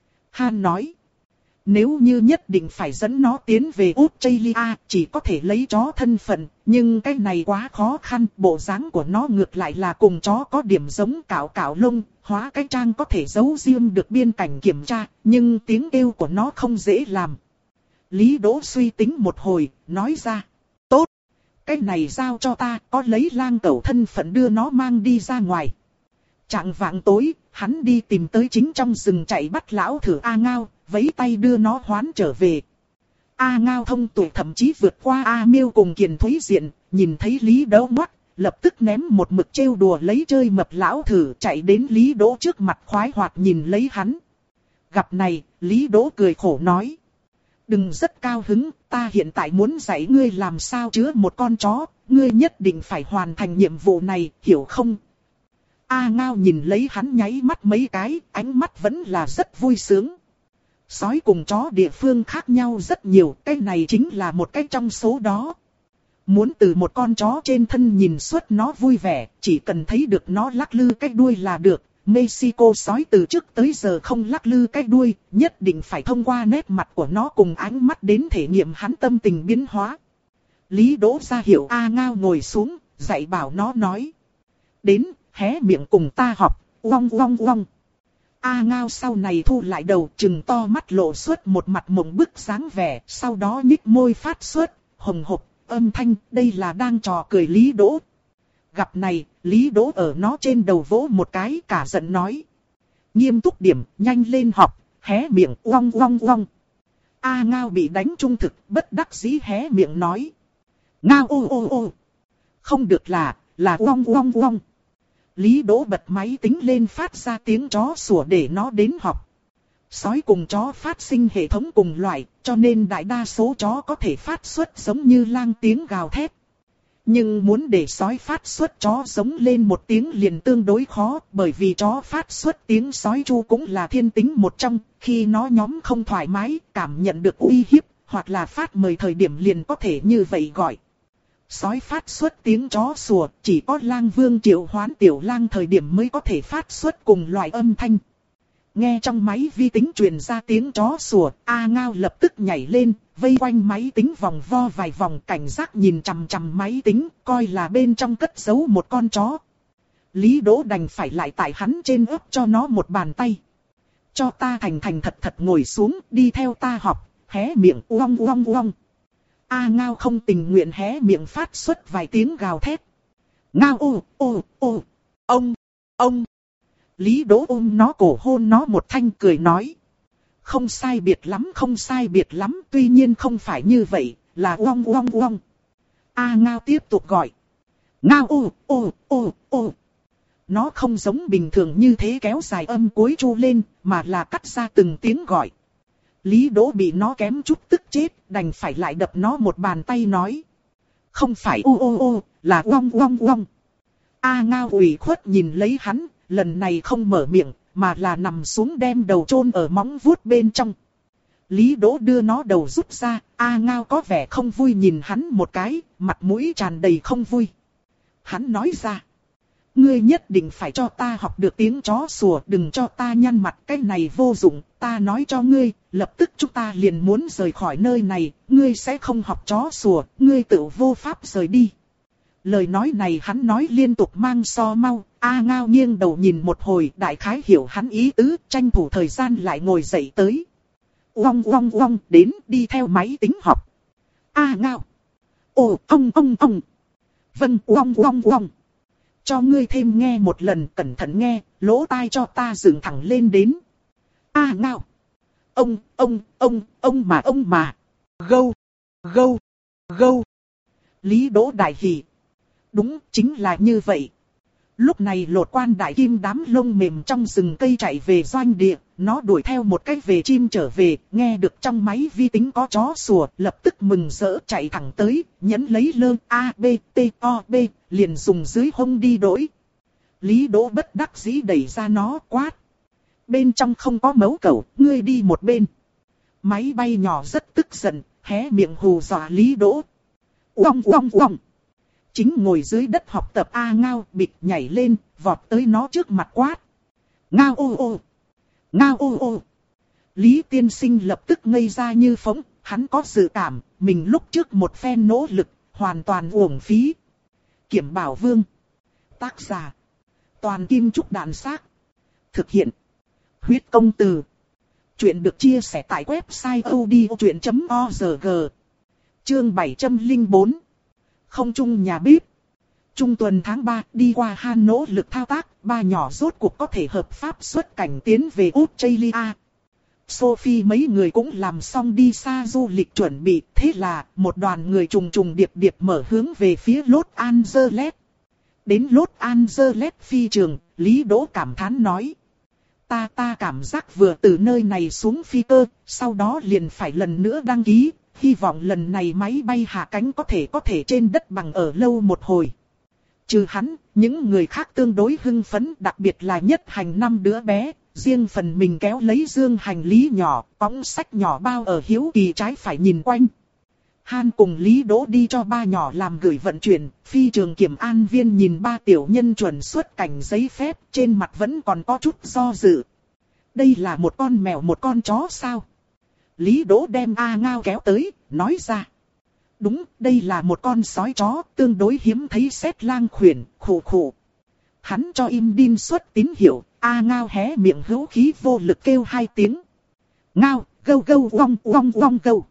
Han nói, nếu như nhất định phải dẫn nó tiến về Australia, chỉ có thể lấy chó thân phận, nhưng cái này quá khó khăn, bộ dáng của nó ngược lại là cùng chó có điểm giống cạo cạo lông, hóa cái trang có thể giấu riêng được biên cảnh kiểm tra, nhưng tiếng kêu của nó không dễ làm. Lý Đỗ suy tính một hồi, nói ra. Tốt, Cái này giao cho ta, có lấy lang cẩu thân phận đưa nó mang đi ra ngoài. Trạng vạng tối, hắn đi tìm tới chính trong rừng chạy bắt lão thử A Ngao, vẫy tay đưa nó hoán trở về. A Ngao thông tuệ thậm chí vượt qua A Miêu cùng Kiền Thúy Diện, nhìn thấy Lý Đỗ ngoắt, lập tức ném một mực trêu đùa lấy chơi mập lão thử chạy đến Lý Đỗ trước mặt khoái hoạt nhìn lấy hắn. Gặp này, Lý Đỗ cười khổ nói. Đừng rất cao hứng, ta hiện tại muốn dạy ngươi làm sao chứa một con chó, ngươi nhất định phải hoàn thành nhiệm vụ này, hiểu không? A Ngao nhìn lấy hắn nháy mắt mấy cái, ánh mắt vẫn là rất vui sướng. Sói cùng chó địa phương khác nhau rất nhiều, cái này chính là một cái trong số đó. Muốn từ một con chó trên thân nhìn suốt nó vui vẻ, chỉ cần thấy được nó lắc lư cái đuôi là được. Mexico sói từ trước tới giờ không lắc lư cái đuôi, nhất định phải thông qua nét mặt của nó cùng ánh mắt đến thể nghiệm hắn tâm tình biến hóa. Lý Đỗ ra hiệu A Ngao ngồi xuống, dạy bảo nó nói. Đến, hé miệng cùng ta học, uong uong uong. A Ngao sau này thu lại đầu, trừng to mắt lộ suốt một mặt mộng bức dáng vẻ, sau đó nhích môi phát suốt, hồng hộc, âm thanh, đây là đang trò cười Lý Đỗ. Gặp này, Lý Đỗ ở nó trên đầu vỗ một cái, cả giận nói. Nghiêm túc điểm, nhanh lên học, hé miệng uong uong uong. A Ngao bị đánh trung thực, bất đắc dĩ hé miệng nói. Ngao ô ô ô. Không được là, là uong uong uong. Lý Đỗ bật máy tính lên phát ra tiếng chó sủa để nó đến học. Sói cùng chó phát sinh hệ thống cùng loại, cho nên đại đa số chó có thể phát xuất giống như lang tiếng gào thét. Nhưng muốn để sói phát xuất chó giống lên một tiếng liền tương đối khó, bởi vì chó phát xuất tiếng sói chu cũng là thiên tính một trong, khi nó nhóm không thoải mái, cảm nhận được uy hiếp, hoặc là phát mời thời điểm liền có thể như vậy gọi. Sói phát xuất tiếng chó sủa, chỉ có lang vương triệu hoán tiểu lang thời điểm mới có thể phát xuất cùng loại âm thanh. Nghe trong máy vi tính truyền ra tiếng chó sủa, A Ngao lập tức nhảy lên, vây quanh máy tính vòng vo vài vòng cảnh giác nhìn chằm chằm máy tính, coi là bên trong cất giấu một con chó. Lý Đỗ đành phải lại tại hắn trên ướp cho nó một bàn tay. Cho ta thành thành thật thật ngồi xuống, đi theo ta học, hé miệng uong uong uong. A Ngao không tình nguyện hé miệng phát xuất vài tiếng gào thét. Ngao ô ô ô, ông, ông. Lý Đỗ ôm nó cổ hôn nó một thanh cười nói. Không sai biệt lắm, không sai biệt lắm, tuy nhiên không phải như vậy, là uong uong uong. A Ngao tiếp tục gọi. Ngao ô ô ô ô. Nó không giống bình thường như thế kéo dài âm cuối chu lên, mà là cắt ra từng tiếng gọi. Lý Đỗ bị nó kém chút tức chết, đành phải lại đập nó một bàn tay nói. Không phải ô ô ô, là uong uong uong. A Ngao ủy khuất nhìn lấy hắn, lần này không mở miệng, mà là nằm xuống đem đầu chôn ở móng vuốt bên trong. Lý Đỗ đưa nó đầu rút ra, A Ngao có vẻ không vui nhìn hắn một cái, mặt mũi tràn đầy không vui. Hắn nói ra. Ngươi nhất định phải cho ta học được tiếng chó sủa, đừng cho ta nhăn mặt, cái này vô dụng, ta nói cho ngươi, lập tức chúng ta liền muốn rời khỏi nơi này, ngươi sẽ không học chó sủa, ngươi tự vô pháp rời đi. Lời nói này hắn nói liên tục mang so mau, A Ngao nghiêng đầu nhìn một hồi, đại khái hiểu hắn ý tứ, tranh thủ thời gian lại ngồi dậy tới. Uong uong uong, đến, đi theo máy tính học. A Ngao. Ồ, ông ông ông. Vâng, uong uong uong. Cho ngươi thêm nghe một lần, cẩn thận nghe, lỗ tai cho ta dựng thẳng lên đến. A Ngao. Ông, ông, ông, ông mà ông mà. Gâu, gâu, gâu. Lý Đỗ đại hỉ. Đúng, chính là như vậy. Lúc này Lột Quan đại kim đám lông mềm trong rừng cây chạy về doanh địa, nó đuổi theo một cách về chim trở về, nghe được trong máy vi tính có chó sủa, lập tức mừng rỡ chạy thẳng tới, nhấn lấy lơ A, B, T, O, B, liền dùng dưới hông đi đổi. Lý Đỗ bất đắc dĩ đẩy ra nó quát. Bên trong không có mấu cẩu, ngươi đi một bên. Máy bay nhỏ rất tức giận, hé miệng hù dọa Lý Đỗ. Uong uong uong. Chính ngồi dưới đất học tập A Ngao bịch nhảy lên, vọt tới nó trước mặt quát. Ngao ô ô. Ngao ô ô. Lý tiên sinh lập tức ngây ra như phỗng, hắn có dự cảm, mình lúc trước một phen nỗ lực, hoàn toàn uổng phí. Kiểm Bảo Vương. Tác giả. Toàn Kim Trúc Đạn Xác. Thực hiện. Huyết Công Từ. Chuyện được chia sẻ tại website odchuyện chấm org. Chương bảy trăm lẻ bốn. không trung nhà bếp. Trung tuần tháng ba đi qua Han nỗ lực thao tác, ba nhỏ rốt cuộc có thể hợp pháp xuất cảnh tiến về Australia. Sophie mấy người cũng làm xong đi xa du lịch chuẩn bị, thế là một đoàn người trùng trùng điệp điệp mở hướng về phía Los Angeles. Đến Los Angeles phi trường, Lý Đỗ cảm thán nói. Ta ta cảm giác vừa từ nơi này xuống phi cơ, sau đó liền phải lần nữa đăng ký, hy vọng lần này máy bay hạ cánh có thể có thể trên đất bằng ở lâu một hồi. Trừ hắn, những người khác tương đối hưng phấn, đặc biệt là Nhất Hành năm đứa bé, riêng phần mình kéo lấy dương hành lý nhỏ, cõng sách nhỏ bao ở hiếu kỳ trái phải nhìn quanh. Han cùng Lý Đỗ đi cho ba nhỏ làm gửi vận chuyển, phi trường kiểm an viên nhìn ba tiểu nhân chuẩn xuất cảnh giấy phép, trên mặt vẫn còn có chút do dự. Đây là một con mèo một con chó sao? Lý Đỗ đem A Ngao kéo tới, nói ra. Đúng, đây là một con sói chó, tương đối hiếm thấy xét lang khuyển, khụ khụ. Hắn cho im đin xuất tín hiệu, A Ngao hé miệng hữu khí vô lực kêu hai tiếng. Ngao, gâu gâu vong vong vong gâu.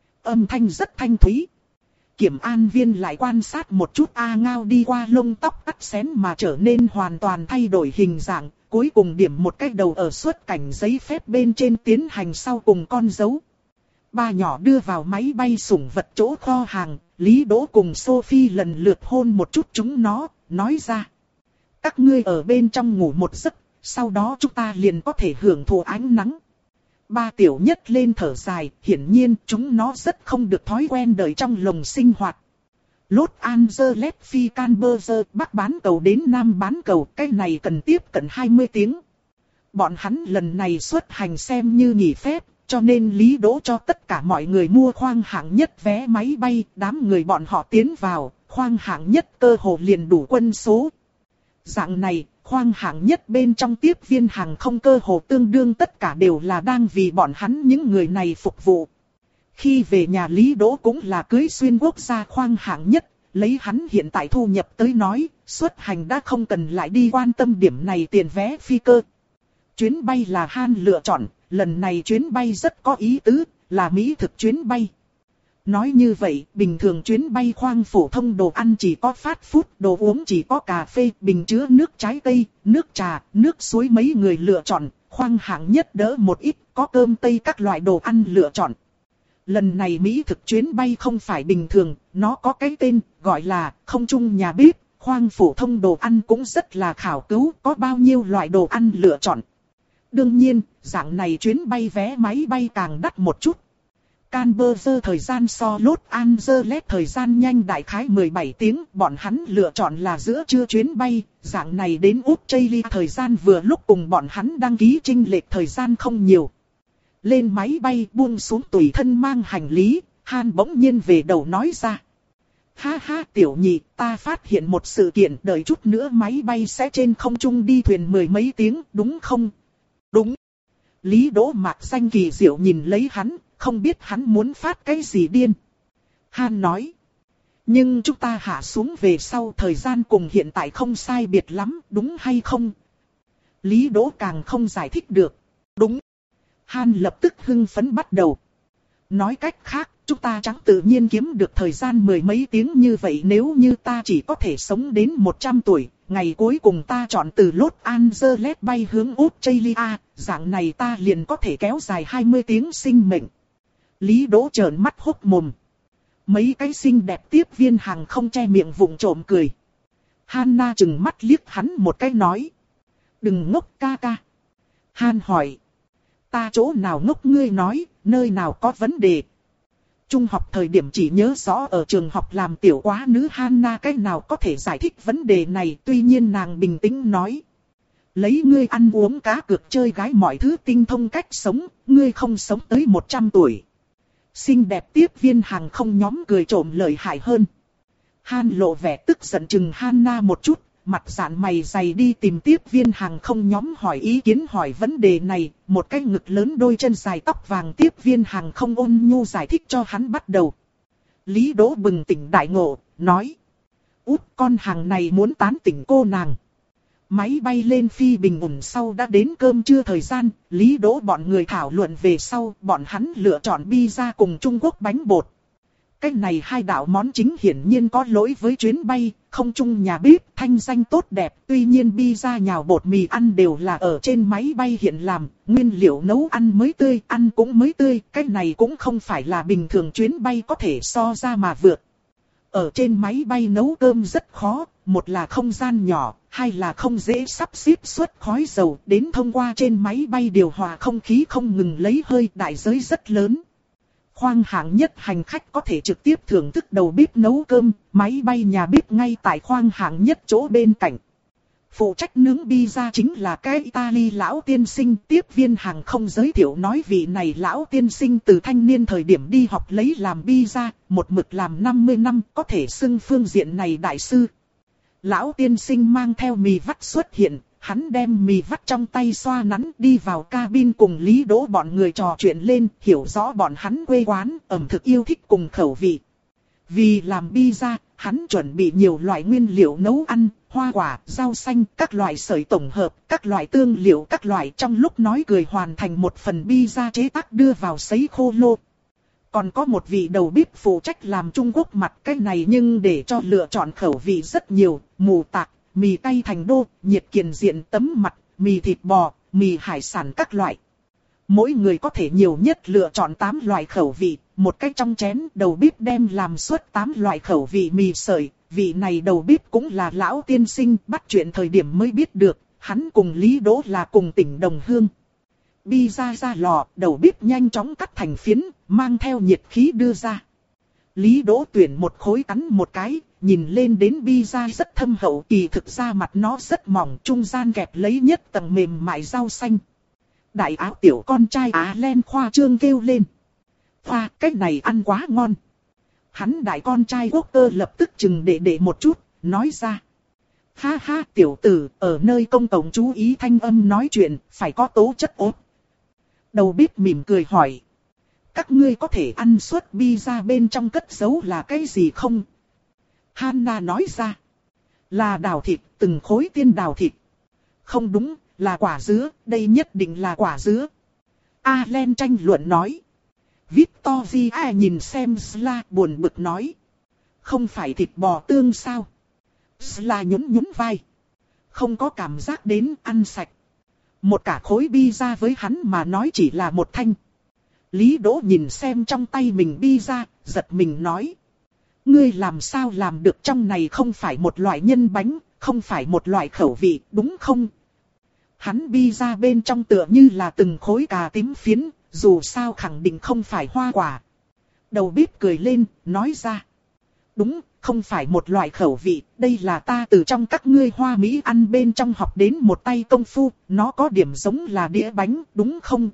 Âm thanh rất thanh thúy. Kiểm an viên lại quan sát một chút A Ngao đi qua lông tóc cắt xén mà trở nên hoàn toàn thay đổi hình dạng, cuối cùng điểm một cái đầu ở xuất cảnh giấy phép bên trên tiến hành sau cùng con dấu. Ba nhỏ đưa vào máy bay sủng vật chỗ kho hàng, Lý Đỗ cùng Sophie lần lượt hôn một chút chúng nó, nói ra. Các ngươi ở bên trong ngủ một giấc, sau đó chúng ta liền có thể hưởng thụ ánh nắng. Ba tiểu nhất lên thở dài, hiển nhiên chúng nó rất không được thói quen đời trong lồng sinh hoạt. Los Angeles phi Canberra, Bắc bán cầu đến Nam bán cầu, cái này cần tiếp cận hai mươi tiếng. Bọn hắn lần này xuất hành xem như nghỉ phép, cho nên Lý Đỗ cho tất cả mọi người mua khoang hạng nhất vé máy bay, đám người bọn họ tiến vào, khoang hạng nhất cơ hồ liền đủ quân số. Dạng này, khoang hạng nhất bên trong tiếp viên hàng không cơ hồ tương đương tất cả đều là đang vì bọn hắn những người này phục vụ. Khi về nhà Lý Đỗ cũng là cưới xuyên quốc gia khoang hạng nhất, lấy hắn hiện tại thu nhập tới nói, xuất hành đã không cần lại đi quan tâm điểm này tiền vé phi cơ. Chuyến bay là Han lựa chọn, lần này chuyến bay rất có ý tứ, là mỹ thực chuyến bay. Nói như vậy, bình thường chuyến bay khoang phổ thông đồ ăn chỉ có fast food, đồ uống chỉ có cà phê, bình chứa nước trái cây, nước trà, nước suối mấy người lựa chọn, khoang hạng nhất đỡ một ít, có cơm tây các loại đồ ăn lựa chọn. Lần này mỹ thực chuyến bay không phải bình thường, nó có cái tên, gọi là không trung nhà bếp, khoang phổ thông đồ ăn cũng rất là khảo cứu, có bao nhiêu loại đồ ăn lựa chọn. Đương nhiên, dạng này chuyến bay vé máy bay càng đắt một chút. Canberra thời gian so Los Angeles thời gian nhanh đại khái mười bảy tiếng, bọn hắn lựa chọn là giữa trưa chuyến bay, dạng này đến Australia thời gian vừa lúc cùng bọn hắn đăng ký chênh lệch thời gian không nhiều. Lên máy bay buông xuống tùy thân mang hành lý, Han bỗng nhiên về đầu nói ra. Ha ha tiểu nhị, ta phát hiện một sự kiện, đợi chút nữa máy bay sẽ trên không trung đi thuyền mười mấy tiếng, đúng không? Đúng. Lý Đỗ mạc danh kỳ diệu nhìn lấy hắn, không biết hắn muốn phát cái gì điên. Han nói. Nhưng chúng ta hạ xuống về sau thời gian cùng hiện tại không sai biệt lắm, đúng hay không? Lý Đỗ càng không giải thích được. Đúng. Han lập tức hưng phấn bắt đầu. Nói cách khác, chúng ta chẳng tự nhiên kiếm được thời gian mười mấy tiếng như vậy, nếu như ta chỉ có thể sống đến một trăm tuổi, ngày cuối cùng ta chọn từ Los Angeles bay hướng Australia, dạng này ta liền có thể kéo dài hai mươi tiếng sinh mệnh. Lý Đỗ trợn mắt hốc mồm. Mấy cái xinh đẹp tiếp viên hàng không che miệng vụng trộm cười. Hanna chừng mắt liếc hắn một cái nói. Đừng ngốc ca ca. Han hỏi. Ta chỗ nào ngốc ngươi nói, nơi nào có vấn đề. Trung học thời điểm chỉ nhớ rõ ở trường học làm tiểu quá nữ Hanna cái nào có thể giải thích vấn đề này, tuy nhiên nàng bình tĩnh nói. Lấy ngươi ăn uống cá cược chơi gái mọi thứ tinh thông cách sống, ngươi không sống tới một trăm tuổi. Xinh đẹp tiếp viên hàng không nhóm cười trộm lợi hại hơn. Han lộ vẻ tức giận chừng Hanna một chút, mặt dạn mày dày đi tìm tiếp viên hàng không nhóm hỏi ý kiến hỏi vấn đề này, một cái ngực lớn đôi chân dài tóc vàng tiếp viên hàng không ôn nhu giải thích cho hắn bắt đầu. Lý Đỗ bừng tỉnh đại ngộ, nói. Út con hàng này muốn tán tỉnh cô nàng. Máy bay lên phi bình ổn sau đã đến cơm trưa thời gian, Lý Đỗ bọn người thảo luận về sau, bọn hắn lựa chọn pizza cùng Trung Quốc bánh bột. Cái này hai đạo món chính hiển nhiên có lỗi với chuyến bay, không chung nhà bếp, thanh danh tốt đẹp. Tuy nhiên pizza nhào bột mì ăn đều là ở trên máy bay hiện làm, nguyên liệu nấu ăn mới tươi, ăn cũng mới tươi. Cái này cũng không phải là bình thường chuyến bay có thể so ra mà vượt. Ở trên máy bay nấu cơm rất khó, một là không gian nhỏ, hai là không dễ sắp xếp xuất khói dầu, đến thông qua trên máy bay điều hòa không khí không ngừng lấy hơi, đại giới rất lớn. Khoang hạng nhất hành khách có thể trực tiếp thưởng thức đầu bếp nấu cơm, máy bay nhà bếp ngay tại khoang hạng nhất chỗ bên cạnh. Phụ trách nướng pizza chính là cái Italy lão tiên sinh. Tiếp viên hàng không giới thiệu nói vị này lão tiên sinh từ thanh niên thời điểm đi học lấy làm pizza, một mực làm năm mươi năm, có thể xưng phương diện này đại sư. Lão tiên sinh mang theo mì vắt xuất hiện, hắn đem mì vắt trong tay xoa nắn đi vào cabin cùng Lý Đỗ bọn người trò chuyện lên, hiểu rõ bọn hắn quê quán, ẩm thực yêu thích cùng khẩu vị. Vì làm pizza, hắn chuẩn bị nhiều loại nguyên liệu nấu ăn, hoa quả, rau xanh, các loại sợi tổng hợp, các loại tương liệu các loại, trong lúc nói cười hoàn thành một phần pizza chế tác đưa vào sấy khô lô. Còn có một vị đầu bếp phụ trách làm Trung Quốc mặt, cái này nhưng để cho lựa chọn khẩu vị rất nhiều, mù tạc, mì cay thành đô, nhiệt kiền diện tấm mặt, mì thịt bò, mì hải sản các loại. Mỗi người có thể nhiều nhất lựa chọn tám loại khẩu vị, một cách trong chén đầu bếp đem làm suốt tám loại khẩu vị mì sợi. Vị này đầu bếp cũng là lão tiên sinh, bắt chuyện thời điểm mới biết được, hắn cùng Lý Đỗ là cùng tỉnh đồng hương. Pizza ra lò, đầu bếp nhanh chóng cắt thành phiến, mang theo nhiệt khí đưa ra. Lý Đỗ tuyển một khối cắn một cái, nhìn lên đến pizza rất thâm hậu, kỳ thực ra mặt nó rất mỏng, trung gian kẹp lấy nhất tầng mềm mại rau xanh. Đại áo tiểu con trai Á Len khoa trương kêu lên. Khoa, cái này ăn quá ngon. Hắn đại con trai Quốc cơ lập tức chừng đệ đệ một chút, nói ra. Ha ha tiểu tử, ở nơi công cộng chú ý thanh âm nói chuyện, phải có tố chất ốp. Đầu bếp mỉm cười hỏi. Các ngươi có thể ăn suốt pizza bên trong cất giấu là cái gì không? Hanna nói ra. Là đào thịt, từng khối tiên đào thịt. Không đúng, là quả dứa, đây nhất định là quả dứa. Allen tranh luận nói. Victoria nhìn xem Sla buồn bực nói. Không phải thịt bò tương sao? Sla nhún nhún vai. Không có cảm giác đến ăn sạch. Một cả khối pizza với hắn mà nói chỉ là một thanh. Lý Đỗ nhìn xem trong tay mình pizza, giật mình nói. Ngươi làm sao làm được, trong này không phải một loại nhân bánh, không phải một loại khẩu vị, đúng không? Hắn pizza bên trong tựa như là từng khối cà tím phiến, dù sao khẳng định không phải hoa quả. Đầu bếp cười lên, nói ra. Đúng, không phải một loại khẩu vị, đây là ta từ trong các ngươi Hoa Mỹ ăn bên trong học đến một tay công phu, nó có điểm giống là đĩa bánh, đúng không?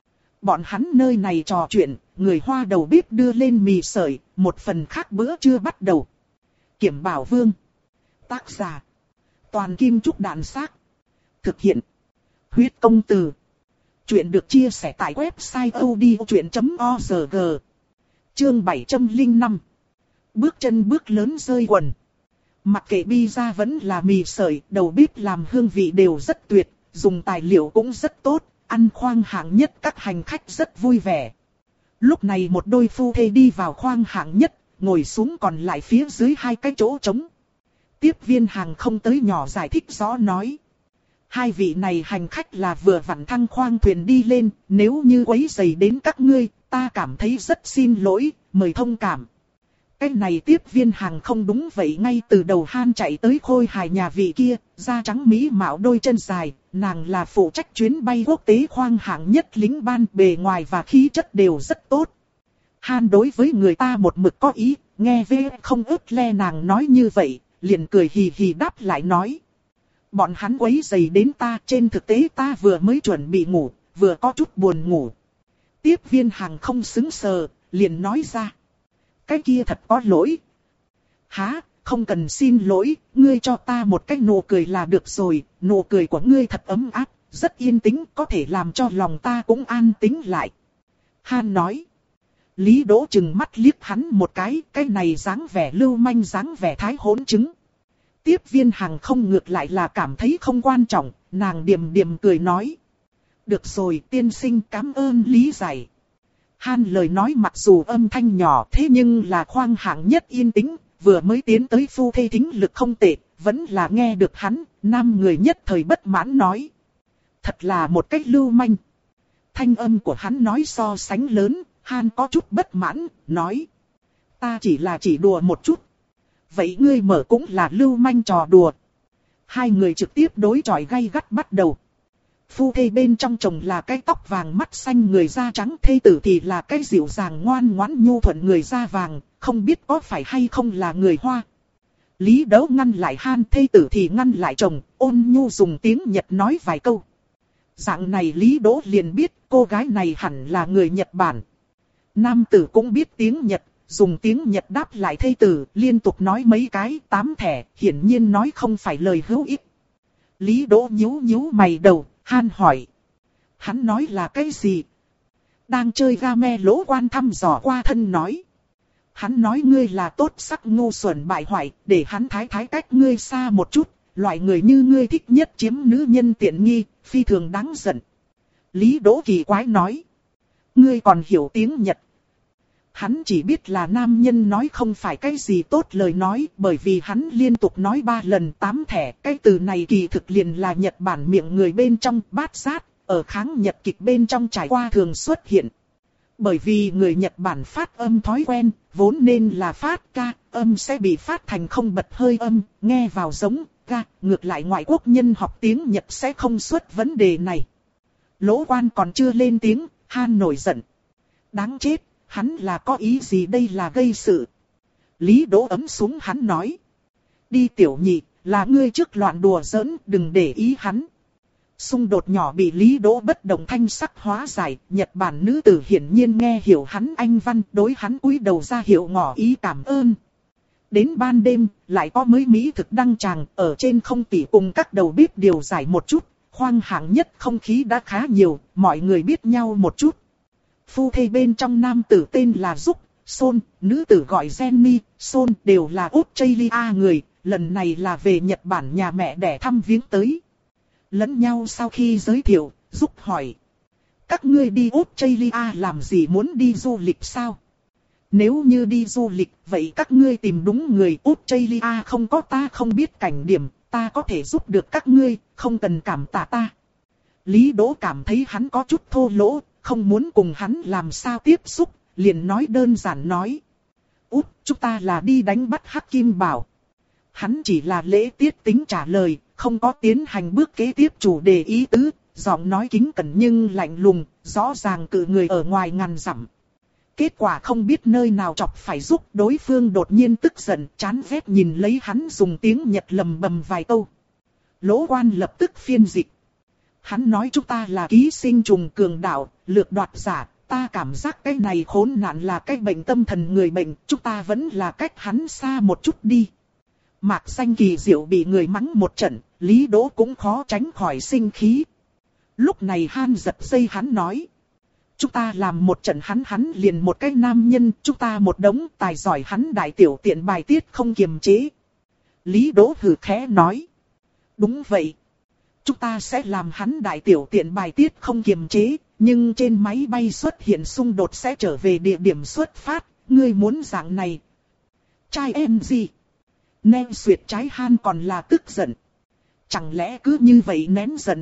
Bọn hắn nơi này trò chuyện, người Hoa đầu bếp đưa lên mì sợi, một phần khác bữa chưa bắt đầu. Kiểm Bảo Vương. Tác giả. Toàn Kim Trúc Đạn Xác. Thực hiện. Huyết Công Từ. Chuyện được chia sẻ tại website odchuyện chấm org. Chương bảy trăm lẻ năm. Bước chân bước lớn rơi quần. Mặc kệ pizza vẫn là mì sợi, đầu bếp làm hương vị đều rất tuyệt, dùng tài liệu cũng rất tốt, ăn khoang hạng nhất các hành khách rất vui vẻ. Lúc này một đôi phu thê đi vào khoang hạng nhất, ngồi xuống còn lại phía dưới hai cái chỗ trống. Tiếp viên hàng không tới nhỏ giải thích rõ nói. Hai vị này hành khách là vừa vặn thăng khoang thuyền đi lên, nếu như quấy rầy đến các ngươi, ta cảm thấy rất xin lỗi, mời thông cảm. Cái này tiếp viên hàng không đúng vậy, ngay từ đầu Han chạy tới khôi hài nhà vị kia, da trắng mỹ mạo đôi chân dài, nàng là phụ trách chuyến bay quốc tế khoang hạng nhất lính ban, bề ngoài và khí chất đều rất tốt. Han đối với người ta một mực có ý, nghe về không ức le nàng nói như vậy, liền cười hì hì đáp lại nói. Bọn hắn quấy rầy đến ta, trên thực tế ta vừa mới chuẩn bị ngủ, vừa có chút buồn ngủ. Tiếp viên hàng không sững sờ, liền nói ra. Cái kia thật có lỗi. Hả, không cần xin lỗi, ngươi cho ta một cái nụ cười là được rồi, nụ cười của ngươi thật ấm áp, rất yên tĩnh, có thể làm cho lòng ta cũng an tĩnh lại. Han nói. Lý Đỗ chừng mắt liếc hắn một cái, cái này dáng vẻ lưu manh dáng vẻ thái hỗn chứng. Tiếp viên hàng không ngược lại là cảm thấy không quan trọng, nàng điềm điềm cười nói. Được rồi tiên sinh, cảm ơn lý giải. Han lời nói mặc dù âm thanh nhỏ thế nhưng là khoang hạng nhất yên tĩnh, vừa mới tiến tới phu thê thính lực không tệ, vẫn là nghe được hắn, nam người nhất thời bất mãn nói. Thật là một cách lưu manh. Thanh âm của hắn nói so sánh lớn, Han có chút bất mãn, nói. Ta chỉ là chỉ đùa một chút. Vậy ngươi mở cũng là lưu manh trò đùa. Hai người trực tiếp đối chọi gay gắt bắt đầu. Phu thê bên trong chồng là cái tóc vàng mắt xanh người da trắng, thê tử thì là cái dịu dàng ngoan ngoãn nhu thuận người da vàng, không biết có phải hay không là người Hoa. Lý Đấu ngăn lại Han, thê tử thì ngăn lại chồng, ôn nhu dùng tiếng Nhật nói vài câu. Dạng này Lý Đỗ liền biết cô gái này hẳn là người Nhật Bản. Nam tử cũng biết tiếng Nhật, dùng tiếng Nhật đáp lại thê tử, liên tục nói mấy cái tám thẻ, hiển nhiên nói không phải lời hữu ích. Lý Đỗ nhíu nhíu mày đầu, Han hỏi. Hắn nói là cái gì? Đang chơi game Lỗ Quan thăm dò qua thân nói. Hắn nói ngươi là tốt sắc ngu xuẩn bại hoại, để hắn thái thái cách ngươi xa một chút, loại người như ngươi thích nhất chiếm nữ nhân tiện nghi, phi thường đáng giận. Lý Đỗ kỳ quái nói. Ngươi còn hiểu tiếng Nhật. Hắn chỉ biết là nam nhân nói không phải cái gì tốt lời nói, bởi vì hắn liên tục nói ba lần tám thẻ. Cái từ này kỳ thực liền là Nhật Bản miệng người bên trong bát sát, ở kháng Nhật kịch bên trong trải qua thường xuất hiện. Bởi vì người Nhật Bản phát âm thói quen, vốn nên là phát ca, âm sẽ bị phát thành không bật hơi âm, nghe vào giống ca, ngược lại ngoại quốc nhân học tiếng Nhật sẽ không xuất vấn đề này. Lỗ Quan còn chưa lên tiếng, Han nổi giận. Đáng chết, hắn là có ý gì đây là gây sự. Lý Đỗ ấm xuống hắn nói. Đi tiểu nhị, là ngươi trước loạn đùa giỡn, đừng để ý hắn. Xung đột nhỏ bị Lý Đỗ bất động thanh sắc hóa giải, Nhật Bản nữ tử hiển nhiên nghe hiểu hắn anh văn, đối hắn cúi đầu ra hiệu ngỏ ý cảm ơn. Đến ban đêm, lại có mới mỹ thực đăng tràng, ở trên không tỷ cùng các đầu bếp điều giải một chút, khoang hạng nhất không khí đã khá nhiều, mọi người biết nhau một chút. Phu thê bên trong nam tử tên là Dục, Son, nữ tử gọi Jenny, Son đều là Australia người, lần này là về Nhật Bản nhà mẹ đẻ thăm viếng tới. Lẫn nhau sau khi giới thiệu, Dục hỏi. Các ngươi đi Australia làm gì, muốn đi du lịch sao? Nếu như đi du lịch, vậy các ngươi tìm đúng người. Australia không có ta không biết cảnh điểm, ta có thể giúp được các ngươi, không cần cảm tạ ta. Lý Đỗ cảm thấy hắn có chút thô lỗ, không muốn cùng hắn làm sao tiếp xúc, liền nói đơn giản nói. Út, chúng ta là đi đánh bắt Hắc Kim Bảo. Hắn chỉ là lễ tiết tính trả lời, không có tiến hành bước kế tiếp chủ đề ý tứ, giọng nói kính cẩn nhưng lạnh lùng, rõ ràng cự người ở ngoài ngàn dặm. Kết quả không biết nơi nào chọc phải Giúp, đối phương đột nhiên tức giận, chán ghét nhìn lấy hắn dùng tiếng Nhật lầm bầm vài câu. Lỗ Quan lập tức phiên dịch. Hắn nói chúng ta là ký sinh trùng cường đạo, lược đoạt giả, ta cảm giác cái này khốn nạn là cái bệnh tâm thần người bệnh, chúng ta vẫn là cách hắn xa một chút đi. Mạc Xanh kỳ diệu bị người mắng một trận, Lý Đỗ cũng khó tránh khỏi sinh khí. Lúc này Han giật dây hắn nói. Chúng ta làm một trận hắn hắn liền một cái nam nhân, chúng ta một đống tài giỏi hắn đại tiểu tiện bài tiết không kiềm chế. Lý Đỗ hừ khẽ nói. Đúng vậy. Chúng ta sẽ làm hắn đại tiểu tiện bài tiết không kiềm chế, nhưng trên máy bay xuất hiện xung đột sẽ trở về địa điểm xuất phát, ngươi muốn dạng này. Trai em gì? Nén suyệt trái Han còn là tức giận. Chẳng lẽ cứ như vậy nén giận?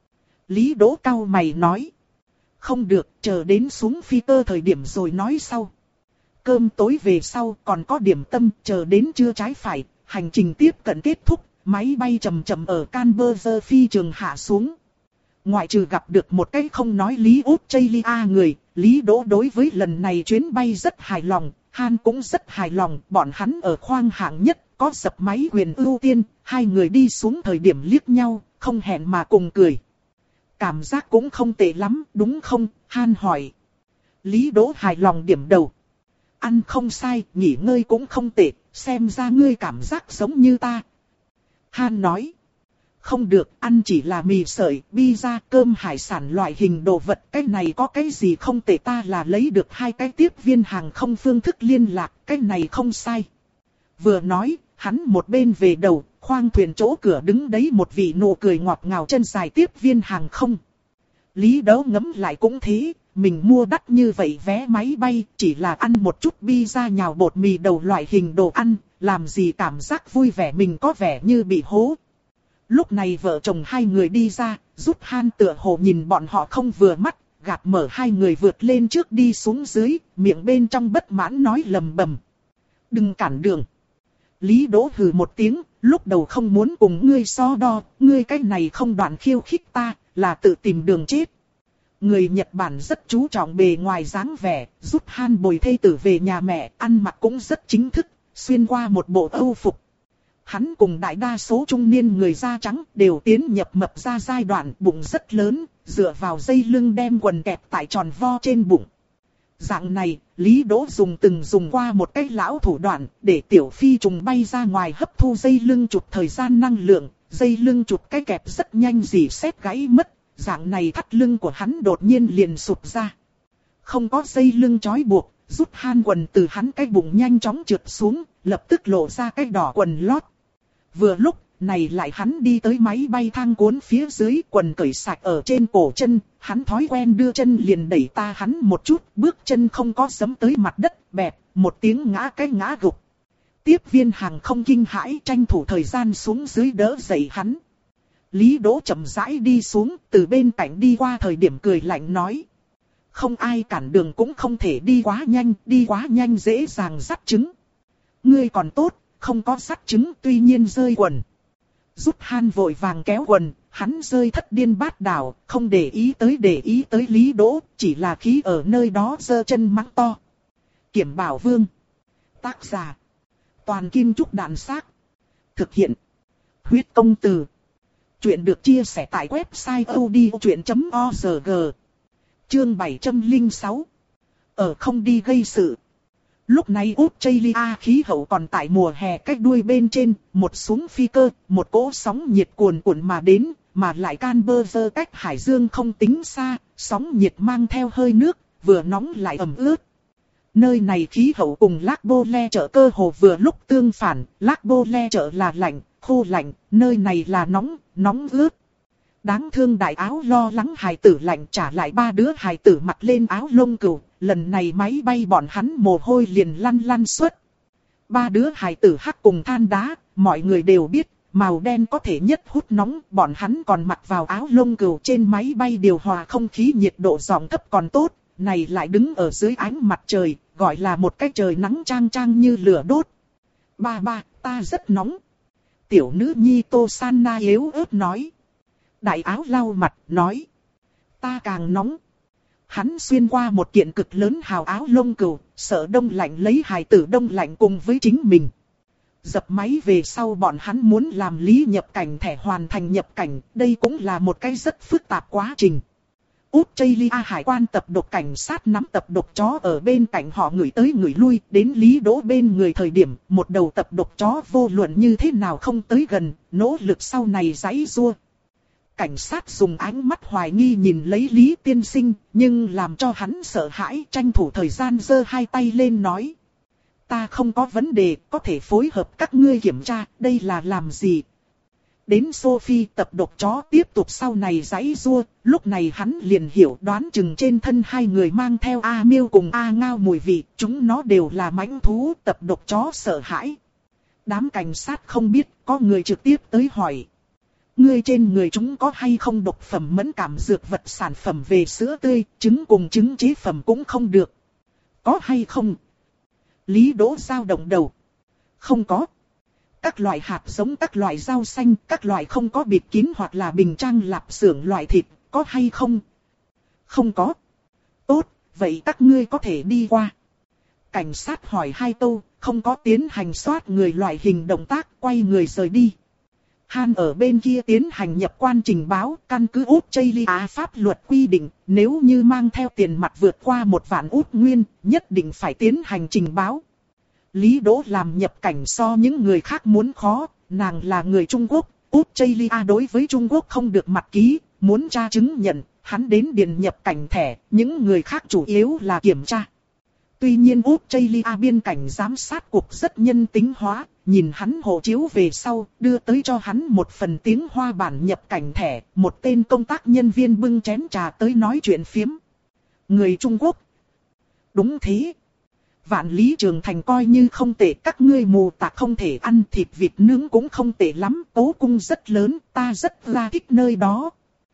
Lý Đỗ cau mày nói. Không được, chờ đến xuống phi cơ thời điểm rồi nói sau. Cơm tối về sau còn có điểm tâm, chờ đến trưa trái phải, hành trình tiếp cận kết thúc, máy bay chậm chậm ở Canberra phi trường hạ xuống. Ngoại trừ gặp được một cái không nói lý Australia người, Lý Đỗ đối với lần này chuyến bay rất hài lòng, Han cũng rất hài lòng, bọn hắn ở khoang hạng nhất, có dập máy quyền ưu tiên, hai người đi xuống thời điểm liếc nhau, không hẹn mà cùng cười. Cảm giác cũng không tệ lắm, đúng không? Han hỏi. Lý Đỗ hài lòng điểm đầu. Ăn không sai, nghỉ ngơi cũng không tệ, xem ra ngươi cảm giác giống như ta. Han nói. Không được, ăn chỉ là mì sợi, pizza, cơm hải sản loại hình đồ vật. Cái này có cái gì không tệ, ta là lấy được hai cái tiếp viên hàng không phương thức liên lạc, cái này không sai. Vừa nói, hắn một bên về đầu, khoang thuyền chỗ cửa đứng đấy một vị nụ cười ngọt ngào chân dài tiếp viên hàng không. Lý Đấu ngấm lại cũng thế, mình mua đắt như vậy vé máy bay, chỉ là ăn một chút pizza nhào bột mì đầu loại hình đồ ăn, làm gì cảm giác vui vẻ, mình có vẻ như bị hố. Lúc này vợ chồng hai người đi ra, Rút Han tựa hồ nhìn bọn họ không vừa mắt, gạt mở hai người vượt lên trước đi xuống dưới, miệng bên trong bất mãn nói lầm bầm. Đừng cản đường. Lý Đỗ hừ một tiếng, lúc đầu không muốn cùng ngươi so đo, ngươi cái này không đoạn khiêu khích ta, là tự tìm đường chết. Người Nhật Bản rất chú trọng bề ngoài dáng vẻ, Rút Han bồi thê tử về nhà mẹ, ăn mặc cũng rất chính thức, xuyên qua một bộ âu phục. Hắn cùng đại đa số trung niên người da trắng đều tiến nhập mập ra giai đoạn, bụng rất lớn, dựa vào dây lưng đem quần kẹp tại tròn vo trên bụng. Dạng này, Lý Đỗ dùng từng dùng qua một cái lão thủ đoạn, để tiểu phi trùng bay ra ngoài hấp thu dây lưng chụp thời gian năng lượng, dây lưng chụp cái kẹp rất nhanh rỉ sét gãy mất, dạng này thắt lưng của hắn đột nhiên liền sụp ra. Không có dây lưng trói buộc, Rút Han quần từ hắn cái bụng nhanh chóng trượt xuống, lập tức lộ ra cái đỏ quần lót. Vừa lúc này lại hắn đi tới máy bay thang cuốn phía dưới, quần cởi sạch ở trên cổ chân, hắn thói quen đưa chân liền đẩy ta hắn một chút, bước chân không có giẫm tới mặt đất, bẹp, một tiếng ngã cái ngã gục. Tiếp viên hàng không kinh hãi tranh thủ thời gian xuống dưới đỡ dậy hắn. Lý Đỗ chậm rãi đi xuống, từ bên cạnh đi qua thời điểm cười lạnh nói. Không ai cản đường cũng không thể đi quá nhanh, đi quá nhanh dễ dàng dắt trứng. Ngươi còn tốt, không có dắt trứng tuy nhiên rơi quần. Rút Han vội vàng kéo quần, hắn rơi thất điên bát đảo, không để ý tới để ý tới Lý Đỗ, chỉ là khí ở nơi đó giơ chân mắng to. Kiểm Bảo Vương. Tác giả. Toàn Kim Trúc Đạn Xác. Thực hiện. Huyết Công Từ. Chuyện được chia sẻ tại website odchuyện chấm org. Chương bảy trăm lẻ sáu. Ở không đi gây sự. Lúc này Australia khí hậu còn tại mùa hè, cách đuôi bên trên, một xuống phi cơ, một cỗ sóng nhiệt cuồn cuộn mà đến, mà lại Canberra cách hải dương không tính xa, sóng nhiệt mang theo hơi nước, vừa nóng lại ẩm ướt. Nơi này khí hậu cùng Lagpole chợ cơ hồ vừa lúc tương phản, Lagpole chợ là lạnh, khô lạnh, nơi này là nóng, nóng ướt. Đáng thương đại áo lo lắng hài tử lạnh, trả lại ba đứa hài tử mặc lên áo lông cừu, lần này máy bay bọn hắn mồ hôi liền lăn lăn suốt. Ba đứa hài tử hắc cùng than đá, mọi người đều biết, màu đen có thể nhất hút nóng, bọn hắn còn mặc vào áo lông cừu, trên máy bay điều hòa không khí nhiệt độ giọng thấp còn tốt, này lại đứng ở dưới ánh mặt trời, gọi là một cái trời nắng chang chang như lửa đốt. Ba ba, ta rất nóng. Tiểu nữ nhi Tô Sanna yếu ớt nói. Đại áo lau mặt, nói. Ta càng nóng. Hắn xuyên qua một kiện cực lớn hào áo lông cừu, sợ đông lạnh lấy hài tử đông lạnh cùng với chính mình. Dập máy về sau bọn hắn muốn làm lý nhập cảnh thẻ hoàn thành nhập cảnh, đây cũng là một cái rất phức tạp quá trình. Australia hải quan tập độc cảnh sát nắm tập độc chó ở bên cạnh họ ngửi tới ngửi lui, đến Lý Đỗ bên người thời điểm, một đầu tập độc chó vô luận như thế nào không tới gần, nỗ lực sau này giãy giụa. Cảnh sát dùng ánh mắt hoài nghi nhìn lấy Lý tiên sinh, nhưng làm cho hắn sợ hãi, tranh thủ thời gian giơ hai tay lên nói. Ta không có vấn đề, có thể phối hợp các ngươi kiểm tra, đây là làm gì? Đến Sophie tập độc chó tiếp tục sau này giãy giụa, lúc này hắn liền hiểu đoán chừng trên thân hai người mang theo A Miêu cùng A Ngao mùi vị, chúng nó đều là mãnh thú, tập độc chó sợ hãi. Đám cảnh sát không biết, có người trực tiếp tới hỏi. Ngươi trên người chúng có hay không độc phẩm mẫn cảm dược vật sản phẩm về sữa tươi, trứng cùng trứng chế phẩm cũng không được. Có hay không? Lý Đỗ dao động đầu. Không có. Các loại hạt giống, các loại rau xanh, các loại không có bịt kín hoặc là bình trang lạp xưởng loại thịt, có hay không? Không có. Tốt, vậy các ngươi có thể đi qua. Cảnh sát hỏi hai câu, không có tiến hành soát người loại hình động tác, quay người rời đi. Han ở bên kia tiến hành nhập quan trình báo, căn cứ Australia pháp luật quy định, nếu như mang theo tiền mặt vượt qua một vạn út nguyên, nhất định phải tiến hành trình báo. Lý Đỗ làm nhập cảnh so những người khác muốn khó, nàng là người Trung Quốc, Australia đối với Trung Quốc không được mặt ký, muốn tra chứng nhận, hắn đến điền nhập cảnh thẻ, những người khác chủ yếu là kiểm tra. Tuy nhiên Australia biên cảnh giám sát cục rất nhân tính hóa, nhìn hắn hộ chiếu về sau, đưa tới cho hắn một phần tiếng Hoa bản nhập cảnh thẻ, một tên công tác nhân viên bưng chén trà tới nói chuyện phiếm. Người Trung Quốc. Đúng thế. Vạn Lý Trường Thành coi như không tệ, các ngươi mù tạc không thể ăn thịt vịt nướng cũng không tệ lắm, cố cung rất lớn, ta rất là thích nơi đó.